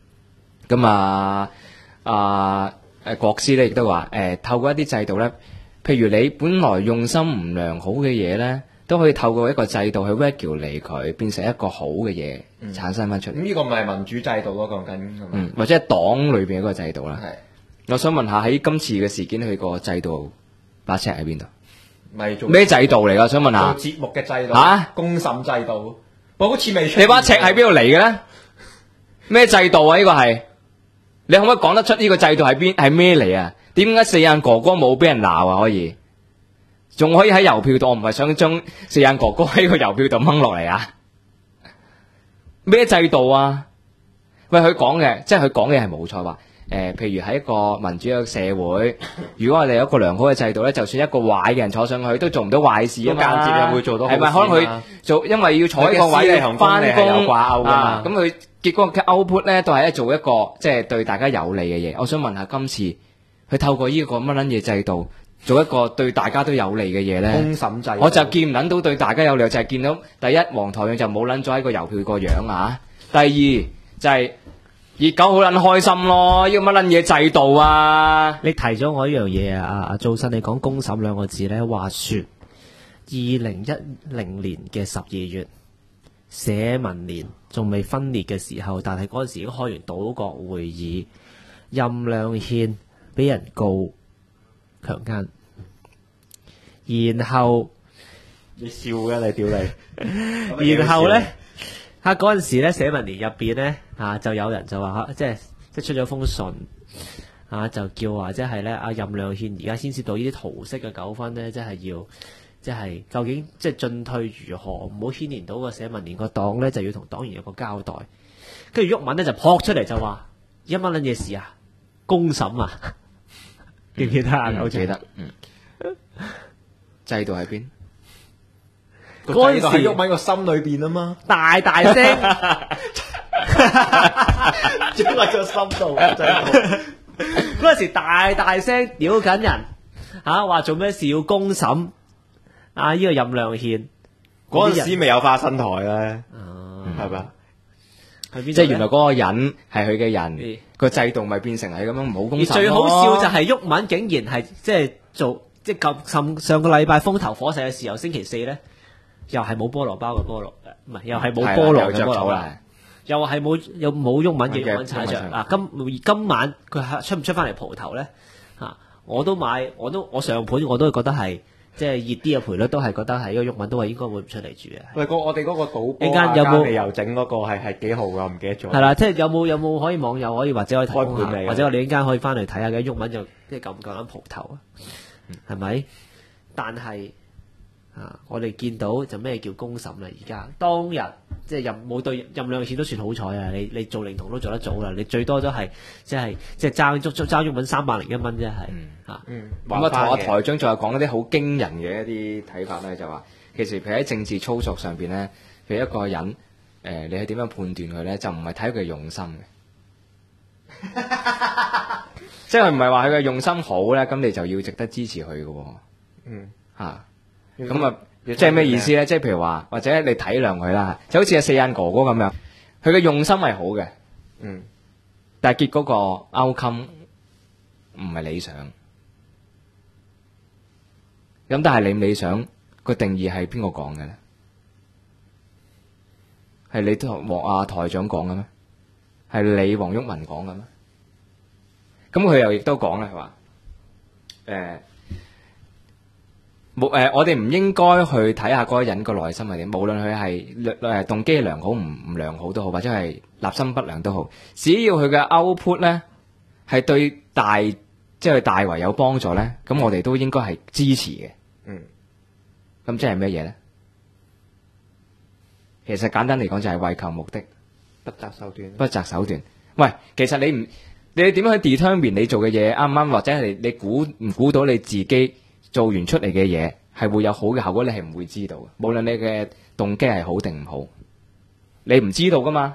咁國師咧亦都話透過一啲制度咧，譬如你本來用心唔良好嘅嘢咧，都可以透過一個制度去 regulate 佢，變成一個好嘅嘢產生翻出嚟。 咁呢個咪民主制度咯，講緊。 或者係黨裏邊一個制度啦。係。我想問下喺今次嘅事件，佢個制度把尺喺邊度？ 咪做咩制度嚟㗎？想問下。 做節目嘅制度。公審制度。我好似未出。 你把尺喺邊度嚟嘅咧？咩制度啊？呢個係？你可唔可以講得出呢個制度係咩嚟啊？點解四眼哥哥冇俾人鬧啊？可以？仲可以喺郵票度，我唔係想將四眼哥哥喺個郵票度掹落嚟啊！咩制度啊？喂，佢講嘅，即係佢講嘅係冇錯話。譬如喺一個民主嘅社會，如果我哋有一個良好嘅制度咧，就算一個壞嘅人坐上去，都做唔到壞事啊嘛。 間接又會做到好事。 係咪？可能佢做，因為要坐喺個位嚟翻工有掛鈎㗎嘛。 咁佢結果嘅 output 咧，都係做一個即係對大家有利嘅嘢。我想問下，今次佢透過呢個乜撚嘢制度，做一個對大家都有利嘅嘢咧？ 公審制度， 我就見唔撚到對大家有利，就係見到第一，黃台仰就冇撚咗喺個郵票個樣啊。第二就係熱狗好撚開心咯，呢個乜撚嘢制度啊？ 你提咗我一樣嘢啊，阿造新，你講公審兩個字咧，話說2010年嘅12月，社民連仲未分裂嘅時候，但係嗰陣時已經開完島國會議，任亮憲俾人告強姦，然後你笑嘅你屌你， 然後咧嗰陣時咧社民連入邊咧就有人就話即係出咗封信就叫話即係咧阿任亮憲而家牽涉到呢啲桃色嘅糾紛咧，即係要即係究竟即係進退如何，唔好牽連到個社民連個黨咧，就要同黨員有個交代。跟住毓民咧就撲出嚟就話：一乜撚嘢事啊？公審啊！記唔記得啊？ 我記得。制度喺邊？ 嗰陣時喺毓民個心裏邊啊嘛， 大聲， 只不過喺個心度。 嗰陣時大聲屌緊人話做咩事要公審呢個任亮憲嗰陣時未有花生台咧，係咪？ 即係原來嗰個人係佢嘅人，個制度咪變成係咁樣唔好公審咯。 而最好笑就係毓民竟然係即係做即係上個禮拜風頭火勢嘅時候，星期四咧又係冇菠蘿包嘅菠蘿，唔係又係冇菠蘿嘅菠蘿啦，又係冇毓民嘅毓民踩着啊！今晚佢出唔出翻嚟蒲頭咧？我都買，我上盤我都覺得係。即係熱啲嘅賠率都係覺得係，因為毓民都話應該會唔出嚟住嘅。 喂，我哋嗰個賭波有冇你又整嗰個係幾號㗎？唔記得咗。 係啦，即係有冇可以網友或者可以提供下， 開盤或者我哋陣間可以翻嚟睇下嘅毓民就即係夠唔夠膽蒲頭啊？係咪？但係我哋見到就咩叫公審啦？而家當日即係冇對任亮憲都算好彩啊！你做靈童都做得早啦，你最多都係即係爭毓民301蚊啫，係咁同阿台長仲有講一啲好驚人嘅一啲睇法咧，就話其實譬如喺政治操作上邊咧，譬如一個人你係點樣判斷佢咧，就唔係睇佢嘅用心嘅，即係唔係話佢嘅用心好咧，咁你就要值得支持佢嘅。咁啊，即係咩意思咧？即係譬如話，或者你體諒佢啦，就好似阿四眼哥哥咁樣，佢嘅用心係好嘅，但係結果個 outcome 唔係理想。咁但係理唔理想個定義係邊個講嘅咧？ 係你同台長講嘅咩？係你黃毓民講嘅咩？咁佢又亦都講啦，係話我哋唔應該去睇下嗰個人個內心係點，無論佢係動機良好唔良好都好，或者係立心不良都好，只要佢嘅 output 咧係對即係大圍有幫助咧，咁我哋都應該係支持嘅。咁即係咩嘢咧？其實簡單嚟講就係為求目的， 不擇手段。 不擇手段。喂，其實你點樣去 determine 你做嘅嘢啱唔啱，或者係你估到你自己做完出嚟嘅嘢係會有好嘅效果，你係唔會知道嘅。無論你嘅動機係好定唔好，你唔知道噶嘛。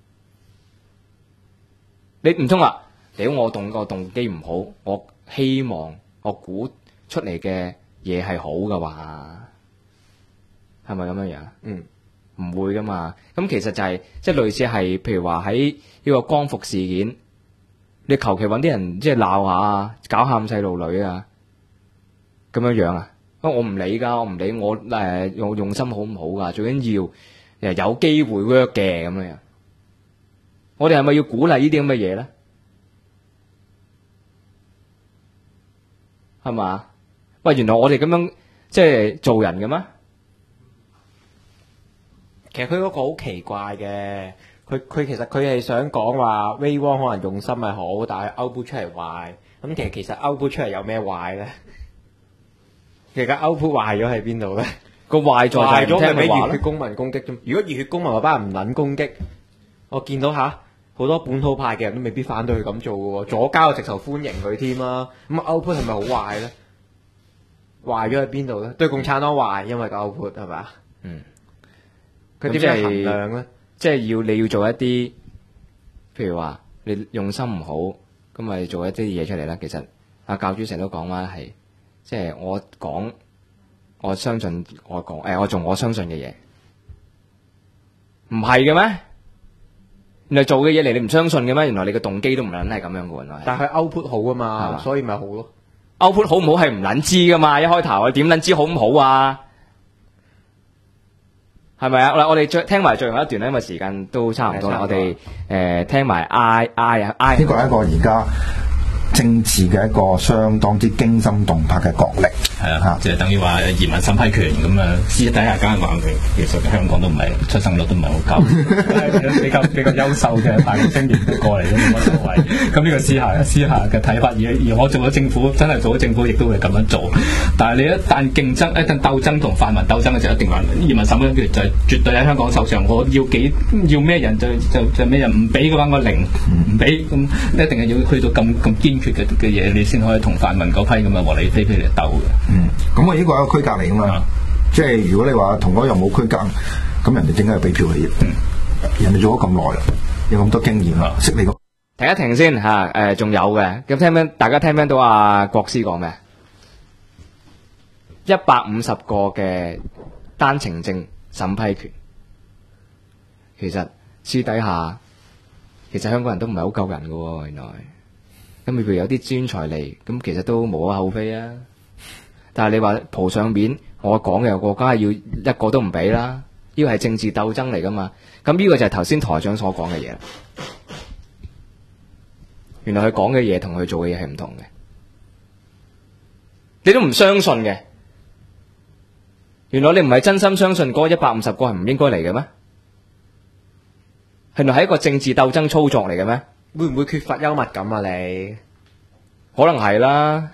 你唔通話屌我動機唔好，我希望我估出嚟嘅嘢係好嘅話，係咪咁樣樣？唔會噶嘛。咁其實就係即係類似係，譬如話喺呢個光復事件，你求其揾啲人即係鬧下啊，搞喊細路女啊，咁樣樣啊？我唔理噶，我唔理我用心好唔好噶，最緊要有機會 work 嘅咁樣樣。我哋係咪要鼓勵呢啲咁嘅嘢咧？係嘛？喂，原來我哋咁樣即係做人嘅咩？ 其實佢嗰個好奇怪嘅，佢其實佢係想講話 Ray Wong 可能用心係好，但係 output 出嚟壞。咁其實 output 出嚟有咩壞咧？其實 output 壞咗喺邊度咧？ 個壞在壞咗咪俾熱熱血公民攻擊啫。如果熱血公民嗰班人唔撚攻擊，我見到好多本土派嘅人都未必反對佢咁做嘅喎，左膠直頭歡迎佢添啦。咁 output 係咪好壞咧？壞咗喺邊度咧？對共產黨壞，因為個 output 係咪？佢點樣衡量咧？ 即係你要做一啲，譬如話你用心唔好，咁咪做一啲嘢出嚟啦。其實教主成日都講啦，係即係我講，我相信我講，我做我相信嘅嘢，唔係嘅咩？原來做嘅嘢你唔相信嘅咩？原來你嘅動機都唔撚係咁樣嘅喎。 但係佢 output 好啊嘛，所以咪好咯。 output 好唔好係唔撚知噶嘛？一開頭我點撚知好唔好啊？係咪啊？我哋聽埋最後一段咧，因為時間都差唔多啦。我哋聽埋 I 呢個係一個而家政治嘅一個相當之驚心動魄嘅角力。 係啊，即係等於話移民審批權咁啊，私底下梗係話佢其實香港都唔係出生率都唔係好高，比較優秀嘅大陸青年過嚟都冇乜所謂。咁呢個私下嘅睇法，而我做咗政府，真係做咗政府，亦都會咁樣做。但係你一旦競爭、一旦鬥爭同泛民鬥爭嘅時候，一定話移民審批權就係絕對喺香港手上。我要咩人就咩人，唔俾嘅話我零唔俾，咁一定係要去到咁堅決嘅嘢，你先可以同泛民嗰批咁嘅和理非嚟鬥嘅。 咁我呢個係一個區隔嚟噶嘛，即係如果你話同嗰樣冇區隔，咁人哋點解要俾票你？人哋做咗咁耐啦，有咁多經驗啦，識你個。 停一停先吓，仲有嘅，咁大家聽唔聽到阿國師講咩？150個嘅單程證審批權，其實私底下，其實香港人都唔係好夠人噶，原來。咁譬如有啲專才嚟，咁其實都無可厚非啊。但係你話蒲上面，我講嘅國家係要一個都唔俾啦，呢個係政治鬥爭嚟噶嘛。咁呢個就係頭先台長所講嘅嘢。原來佢講嘅嘢同佢做嘅嘢係唔同嘅，你都唔相信嘅。原來你唔係真心相信嗰150個係唔應該嚟嘅咩？原來係一個政治鬥爭操作嚟嘅咩？ 會唔會缺乏幽默感啊？你可能係啦。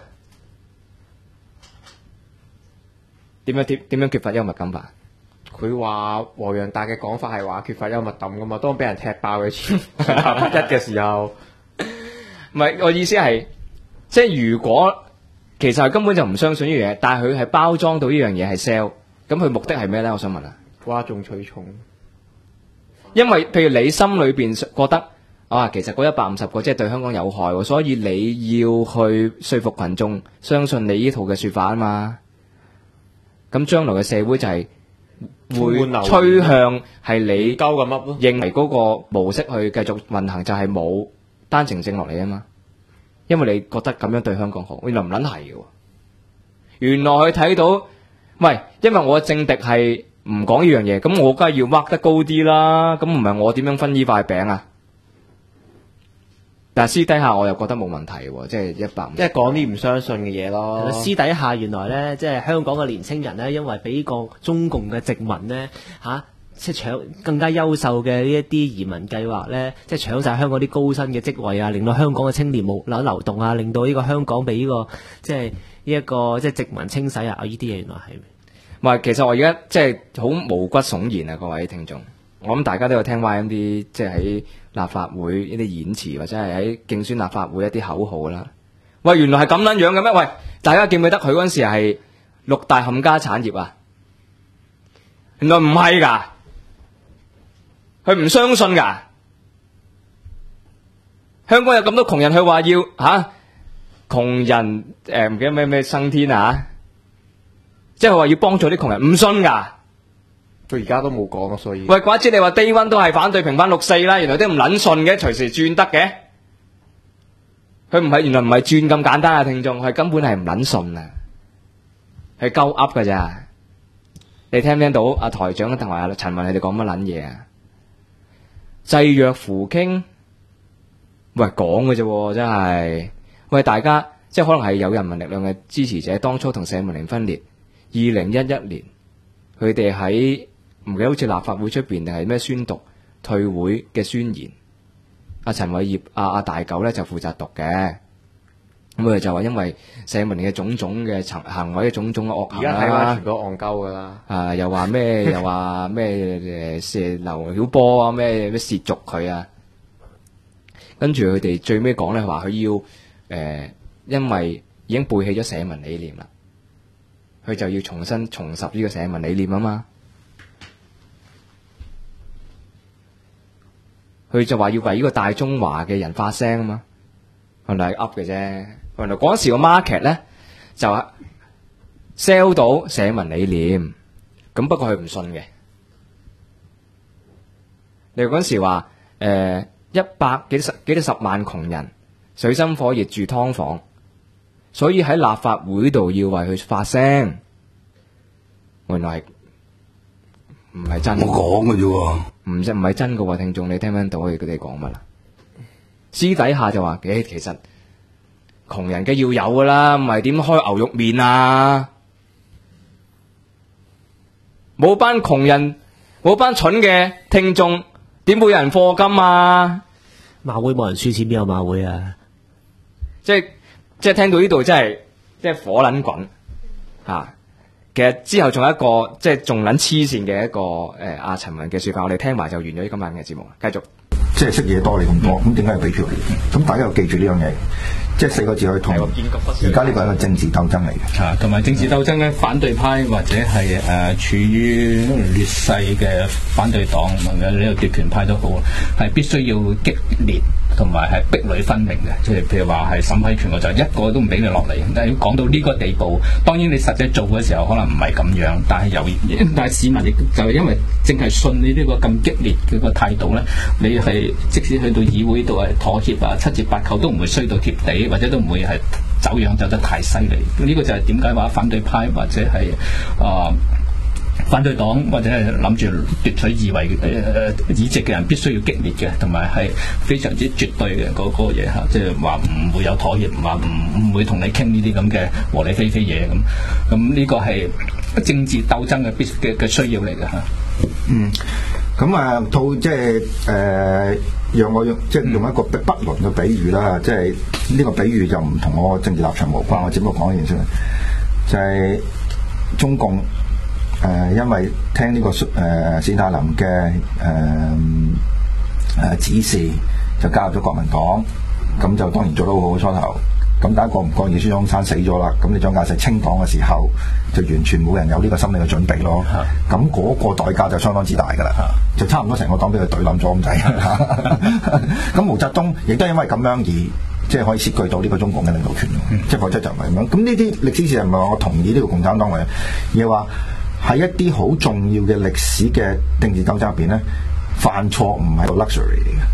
點樣缺乏幽默感法？ 佢話黃洋達嘅講法係話缺乏幽默感噶嘛？當俾人踢爆嘅全合一嘅時候， 唔係，我意思係，即係如果其實係根本就唔相信呢樣嘢，但係佢係包裝到呢樣嘢係 sell， 咁佢目的係咩咧？我想問啊， 嘩眾取寵。 因為譬如你心裏邊覺得其實嗰150個即係對香港有害，所以你要去說服群眾相信你呢套嘅說法啊嘛。咁將來嘅社會就係會趨向係你認為嗰個模式去繼續運行，就係冇單程證落嚟啊嘛。因為你覺得咁樣對香港好，原來唔撚係嘅。原來佢睇到，喂，因為我嘅政敵係唔講呢樣嘢，咁我梗係要掹得高啲啦。咁唔係我點樣分呢塊餅啊？但係私底下我又覺得冇問題喎，即係100， 即係講啲唔相信嘅嘢咯。 私底下原來咧，即係香港嘅年青人咧，因為俾個中共嘅殖民咧即係搶更加優秀嘅呢一啲移民計劃咧，即係搶晒香港啲高薪嘅職位啊，令到香港嘅青年冇流動啊，令到呢個香港俾呢個即係呢一個即係殖民清洗啊！呢啲嘢原來係唔係？其實我而家即係好毛骨悚然啊！各位聽眾，我諗大家都有聽 YMD 即係喺立法會一啲演詞，或者係喺競選立法會一啲口號啦。喂，原來係咁撚樣嘅咩？喂，大家記唔記得佢嗰陣時係6大冚家產業啊？原來唔係㗎，佢唔相信㗎。香港有咁多窮人，佢話要窮人唔記得咩生天啊，即係話要幫助啲窮人，唔信㗎。 佢而家都冇講啊，所以喂，怪之你話低溫都係反對平反6·4啦，原來都唔撚信嘅，隨時轉得嘅。佢唔係，原來唔係轉咁簡單啊，聽眾，佢根本係唔撚信啊，係鳩噏㗎咋。你聽唔聽到阿台長同埋阿陳雲佢哋講乜撚嘢啊？濟弱扶傾，喂講嘅啫，真係。喂，大家即係可能係有人民力量嘅支持者，當初同社民連分裂，2011年佢哋喺唔記得好似立法會出邊定係咩宣讀退會嘅宣言，阿陳偉業阿大狗咧就負責讀嘅。咁佢就話因為社民連嘅種種嘅行為嘅種種嘅惡行啦， 而家睇翻全部戇鳩噶啦。 又話咩又話咩射劉曉波啊，咩褻瀆佢啊。跟住佢哋最尾講咧話佢要因為已經背棄咗社民理念啦，佢就要重拾呢個社民理念啊嘛。佢就話要為呢個大中華嘅人發聲啊嘛，原來係噏嘅啫。原來嗰時個 market 咧就 sell 到社民理念，咁不過佢唔信嘅。你嗰時話100幾多十萬窮人水深火熱住劏房，所以喺立法會度要為佢發聲。原來係唔係真？ 我講嘅啫喎， 唔係真嘅喎，聽眾你聽唔聽到佢哋講乜啦？私底下就話其實窮人嘅要有噶啦，唔係點開牛肉麵啊？冇班窮人，冇班蠢嘅聽眾，點會有人課金啊？ 馬會冇人輸錢，邊有馬會啊？ 即係聽到呢度真係即係火撚滾嚇。其實之後仲有一個即係仲撚黐線嘅一個阿陳雲嘅説法，我哋聽埋就完咗今晚嘅節目，繼續。 即係識嘢多你咁多，咁點解要俾票你？咁大家要記住呢樣嘢，即係4個字可以通。而家呢個係一個政治鬥爭嚟嘅。 同埋政治鬥爭咧，反對派或者係處於劣勢嘅反對黨或者呢個奪權派都好，係必須要激烈同埋係壁壘分明嘅。即係譬如話係審批權，我就一個都唔俾你落嚟。但係講到呢個地步，當然你實際做嘅時候可能唔係咁樣，但係市民亦就係因為淨係信你呢個咁激烈嘅個態度咧，你係即使去到議會度係妥協啊，7折8扣都唔會衰到貼地，或者都唔會係走樣走得太犀利。呢個就係點解話反對派或者係反對黨或者係諗住奪取議席嘅人必須要激烈嘅，同埋係非常之絕對嘅嗰個嘢嚇，即係話唔會有妥協，話唔會同你傾呢啲咁嘅和理非非嘢咁。咁呢個係政治鬥爭嘅需要嚟嘅嚇。 咁啊，即係讓我即係用一個不倫嘅比喻啦，即係呢個比喻就唔同我政治立場無關，我只不過講一件事，就係中共因為聽呢個史太林嘅指示，就加入咗國民黨，咁就當然做得好好初頭。咁大家覺唔覺葉孫中山死咗啦？咁你蔣介石清黨嘅時候，就完全冇人有呢個心理嘅準備咯。咁嗰個代價就相當之大㗎啦，就差唔多成個黨俾佢懟冧咗咁滯。咁毛澤東亦都因為咁樣而即係可以竊據到呢個中共嘅領導權，即係否則就唔係咁樣。咁呢啲歷史事實唔係話我同意呢個共產黨嘅，而係話喺一啲好重要嘅歷史嘅政治鬥爭入邊咧，犯錯唔係個 luxury 嚟嘅。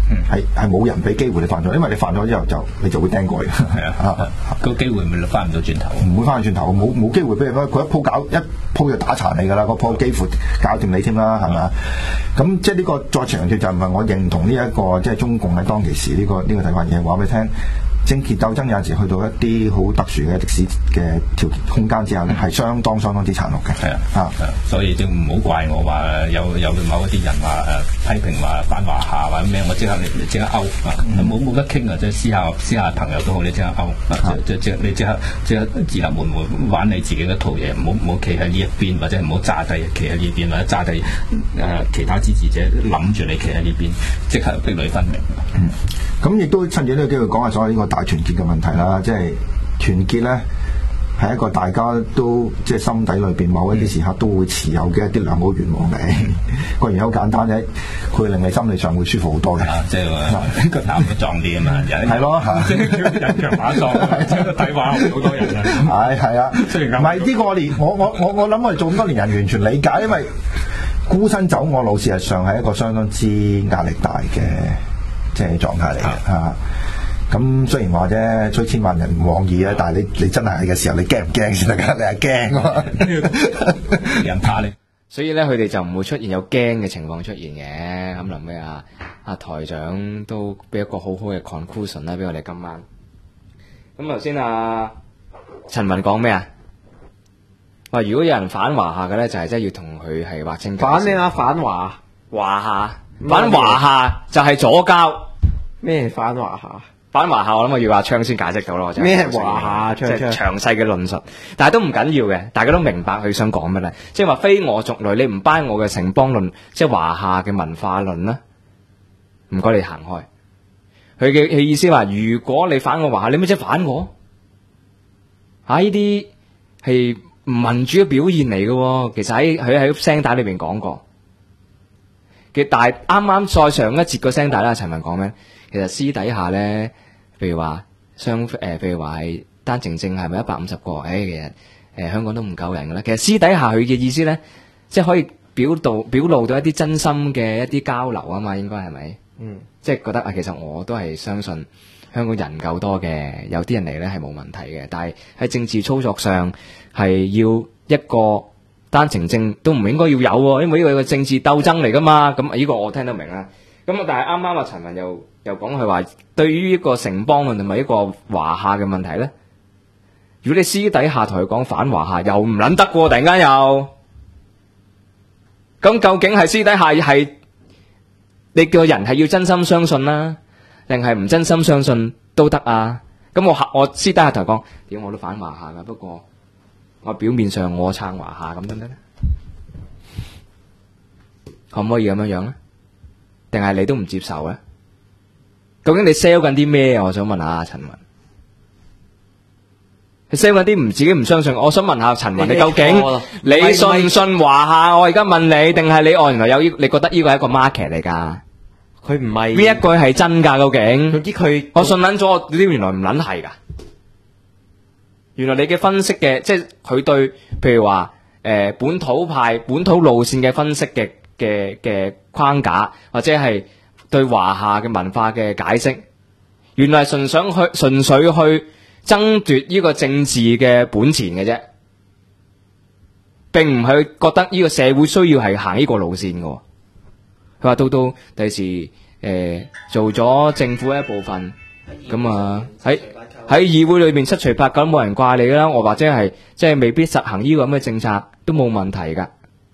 係冇人俾機會你犯錯，因為你犯咗之後你就會釘過嘅。 係啊，個機會咪翻唔到轉頭， 唔會翻轉頭，冇機會俾你，佢一鋪就打殘你㗎啦，個鋪幾乎搞掂你添啦，係咪啊？咁即係呢個再強調就唔係我認同呢一個即係中共喺當其時呢個睇法嘢，話俾你聽。政權鬥爭有陣時去到一啲好特殊嘅歷史嘅條件空間之下咧，係相當之殘酷嘅。 係啊，所以就唔好怪我話有某一啲人話批評話反華夏或者咩，我即刻勾冇得傾啊！即係私下朋友都好，你即刻勾你即刻自立門戶玩你自己嗰套嘢，唔好企喺呢一邊，或者唔好炸低企喺呢邊，或者炸低其他支持者諗住你企喺呢邊，即刻壁壘分明。 咁亦都趁住呢個機會講下所謂呢個大團結嘅問題啦，即係團結咧係一個大家都即係心底裏邊某一啲時刻都會持有嘅一啲良好願望嚟。個原因好簡單啫，佢令你心理上會舒服好多嘅。 即係話個膽都壯啲啊嘛， 係咯， 即係人強馬壯，即係睇話好多人啊。 係啊，雖然唔係呢個我諗我哋做咁多年人完全理解，因為孤身走我路事實上係一個相當之壓力大嘅即係狀態嚟嘅嚇。咁雖然話啫，吹千萬人唔往矣啊，但係你真係嘅時候，你驚唔驚先得㗎？你係驚啊！ 人怕你， 所以咧佢哋就唔會出現有驚嘅情況出現嘅。咁臨尾阿台長都俾一個好好嘅 conclusion 啦，俾我哋今晚。咁頭先陳文講咩啊？話如果有人反華夏嘅咧，就係真係要同佢係劃清界線。 反咩啊？反華反華夏就係左膠。 咩反華夏？ 反華夏我諗我要阿昌先解釋到咯。 咩華夏？ 即係詳細嘅論述，但係都唔緊要嘅，大家都明白佢想講乜咧。即係話非我族類，你唔班我嘅城邦論，即係華夏嘅文化論啦。唔該你行開。佢嘅意思話，如果你反我華夏，你咪即係反我。呢啲係唔民主嘅表現嚟嘅。其實佢喺聲帶裏邊講過。但係啱啱再上一節個聲帶啦，陳文講咩？其實私底下咧，譬如話譬如話係單程證係咪150個？其實香港都唔夠人噶啦。其實私底下佢嘅意思咧，即係可以表露到一啲真心嘅一啲交流啊嘛，應該係咪？即係覺得其實我都係相信香港人夠多嘅，有啲人嚟咧係冇問題嘅，但係喺政治操作上係要一個單程證都唔應該要有喎，因為呢個係個政治鬥爭嚟噶嘛。咁呢個我聽得明啦。咁但係啱啱陳文又講佢話，對於一個城邦論同埋一個華夏嘅問題咧，如果你私底下同佢講反華夏，又唔撚得喎，突然間又咁，究竟係私底下係你個人係要真心相信啦，定係唔真心相信都得啊？咁我私底下同佢講，屌我都反華夏噶，不過我表面上我撐華夏咁得唔得咧？可唔可以咁樣樣咧？定係你都唔接受咧？究竟你 sell 緊啲咩啊？我想問下陳文，你 sell 緊啲自己唔相信？我想問下陳文，你究竟你信唔信華夏？我而家問你，定係你原來有你覺得呢個係一個 market 嚟噶？ 佢唔係呢一句係真噶？究竟？ 總之佢我信捻咗，呢原來唔捻係噶。原來你嘅分析嘅，即係佢對，譬如話本土派、本土路線嘅分析嘅框架，或者係對華夏嘅文化嘅解釋，原來係純粹去爭奪呢個政治嘅本錢嘅啫，並唔係覺得呢個社會需要係行呢個路線嘅。佢話到第時做咗政府一部分，咁喺議會裏邊七除八九冇人怪你啦，我或者係即係未必實行呢個咁嘅政策都冇問題噶，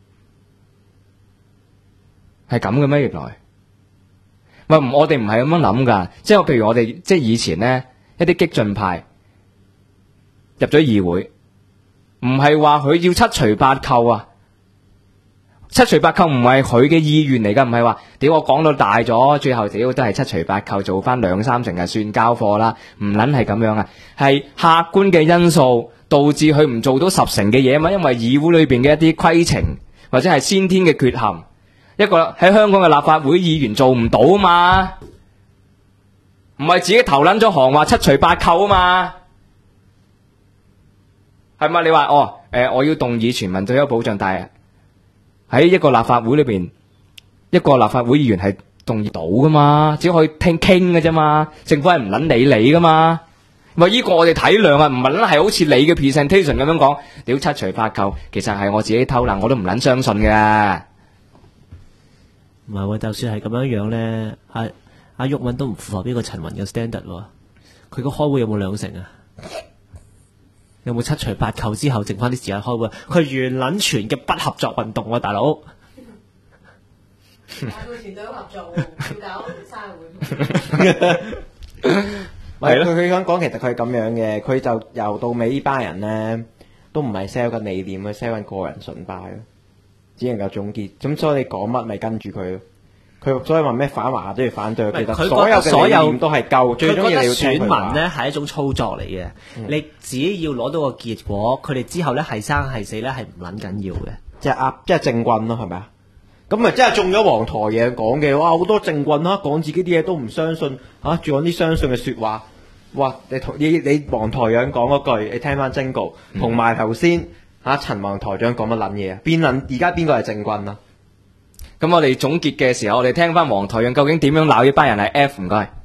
係咁嘅咩？原來我哋唔係咁樣諗噶，即係譬如我哋即係以前呢，一啲激進派入咗議會，唔係話佢要七除八扣啊，七除八扣唔係佢嘅意願嚟噶，唔係話屌我講到大咗，最後屌都係七除八扣，做翻2-3成就算交貨啦，唔撚係咁樣啊，係客觀嘅因素導致佢唔做到10成嘅嘢嘛，因為議會裏邊嘅一啲規程或者係先天嘅缺陷，一個喺香港嘅立法會議員做唔到啊嘛，唔係自己頭撚咗行話七除八扣啊嘛，係咪？你話我要動議全民退休保障，但係喺一個立法會裏邊，一個立法會議員係動議到噶嘛，只可以傾嘅啫嘛，政府係唔撚理你噶嘛。咪呢個我哋體諒啊，唔係撚係好似你嘅 presentation 咁樣講，屌七除八扣，其實係我自己偷懶，我都唔撚相信嘅。 唔係喎，就算係咁樣樣咧，阿毓民都唔符合呢個陳雲嘅 standard 喎。佢個開會有冇兩成啊？有冇七除八扣之後剩翻啲時間開會？佢完撚全嘅不合作運動喎，大佬。 大個團隊合作喎，要搞生日會。 係咯，佢想講其實佢係咁樣嘅，佢就由到尾呢班人咧都唔係 sell 緊理念，佢 sell 緊個人崇拜咯，只能夠總結。咁所以你講乜咪跟住佢咯。佢所以話咩反華都要反對，其實所有嘅理念都係夠。最重要你要聽佢話。佢覺得選民咧係一種操作嚟嘅，你只要攞到個結果，佢哋之後咧係生係死咧係唔撚緊要嘅，即係政棍咯，係咪啊？咁咪真係中咗黃台嘢講嘅，哇！好多政棍啦，講自己啲嘢都唔相信嚇，仲講啲相信嘅説話。哇！你黃台長講嗰句，你聽翻精稿，同埋頭先陳黃台長講乜撚嘢啊？而家邊個係政棍啊？ 咁我哋總結嘅時候，我哋聽翻黃台長究竟點樣鬧呢班人係 F 唔該。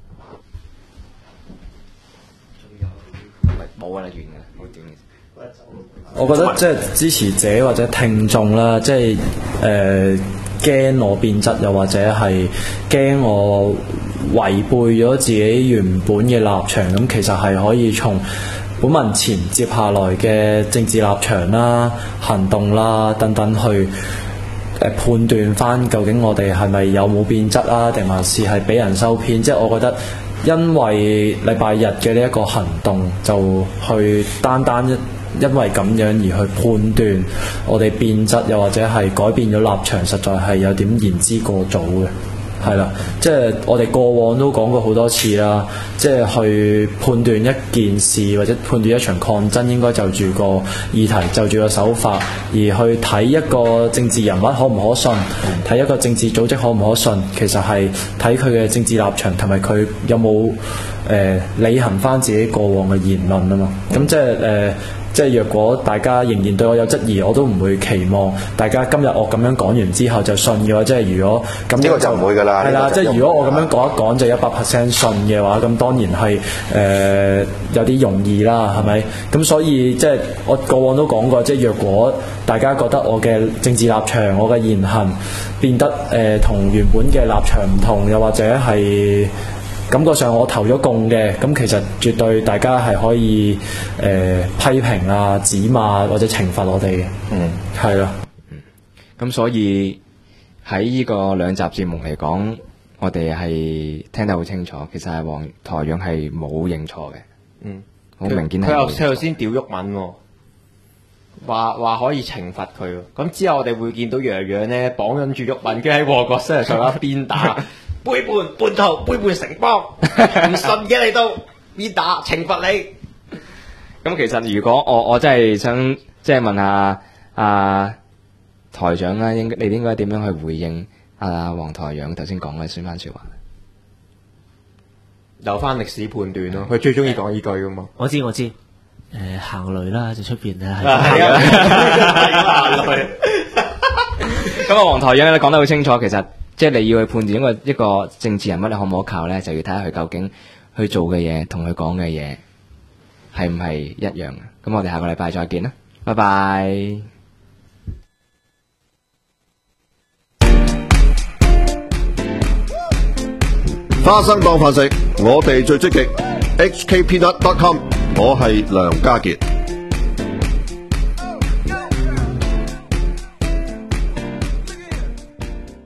冇啊，完嘅啦，好短嘅。 我覺得即係支持者或者聽眾啦，即係驚我變質，又或者係驚我違背咗自己原本嘅立場，咁其實係可以從本文前接下來嘅政治立場啦、行動啦等等去判斷翻究竟我哋係咪有冇變質啊，定還是係俾人收編？即係我覺得因為禮拜日嘅呢一個行動，就去單因為咁樣而去判斷我哋變質，又或者係改變咗立場，實在係有點言之過早嘅。係啦，即係我哋過往都講過好多次啦，即係去判斷一件事或者判斷一場抗爭，應該就住個議題，就住個手法，而去睇一個政治人物可唔可信，睇一個政治組織可唔可信，其實係睇佢嘅政治立場同埋佢有冇履行翻自己過往嘅言論啊嘛。咁即係若果大家仍然對我有質疑，我都唔會期望大家今日我咁樣講完之後就信嘅話，即係如果咁呢個就唔會㗎啦。係啦，即係如果我咁樣講一講就100% 信嘅話，咁當然係有啲容易啦，係咪？咁所以即係我過往都講過，即係若果大家覺得我嘅政治立場、我嘅言行變得同原本嘅立場唔同，又或者係感覺上我投咗共嘅，咁其實絕對大家係可以批評啊、指罵或者懲罰我哋嘅。係咯。 咁所以喺呢個兩集節目嚟講，我哋係聽得好清楚，其實係黃台長係冇認錯嘅。好明顯係。佢頭先屌毓民喎，話可以懲罰佢喎。咁之後我哋會見到洋洋咧綁緊住毓民，跟住喺旺角西上一邊打。背叛叛徒，背叛城邦，唔信嘅你都邊打懲罰你。咁其實如果我真係想即係問下台長啦，你應該點樣去回應黃台長頭先講嘅宣翻説話？ 留翻歷史判斷咯，佢最中意講呢句噶嘛。我知， 行雷啦，就出邊咧係。 行雷。 咁黃台長咧講得好清楚，其實。即係你要去判斷一個政治人物你可唔可靠咧，就要睇下佢究竟去做嘅嘢同佢講嘅嘢係唔係一樣嘅。咁我哋下個禮拜再見啦，拜拜。 花生當飯食，我哋最積極。HKpeanut.com， 我係梁家傑。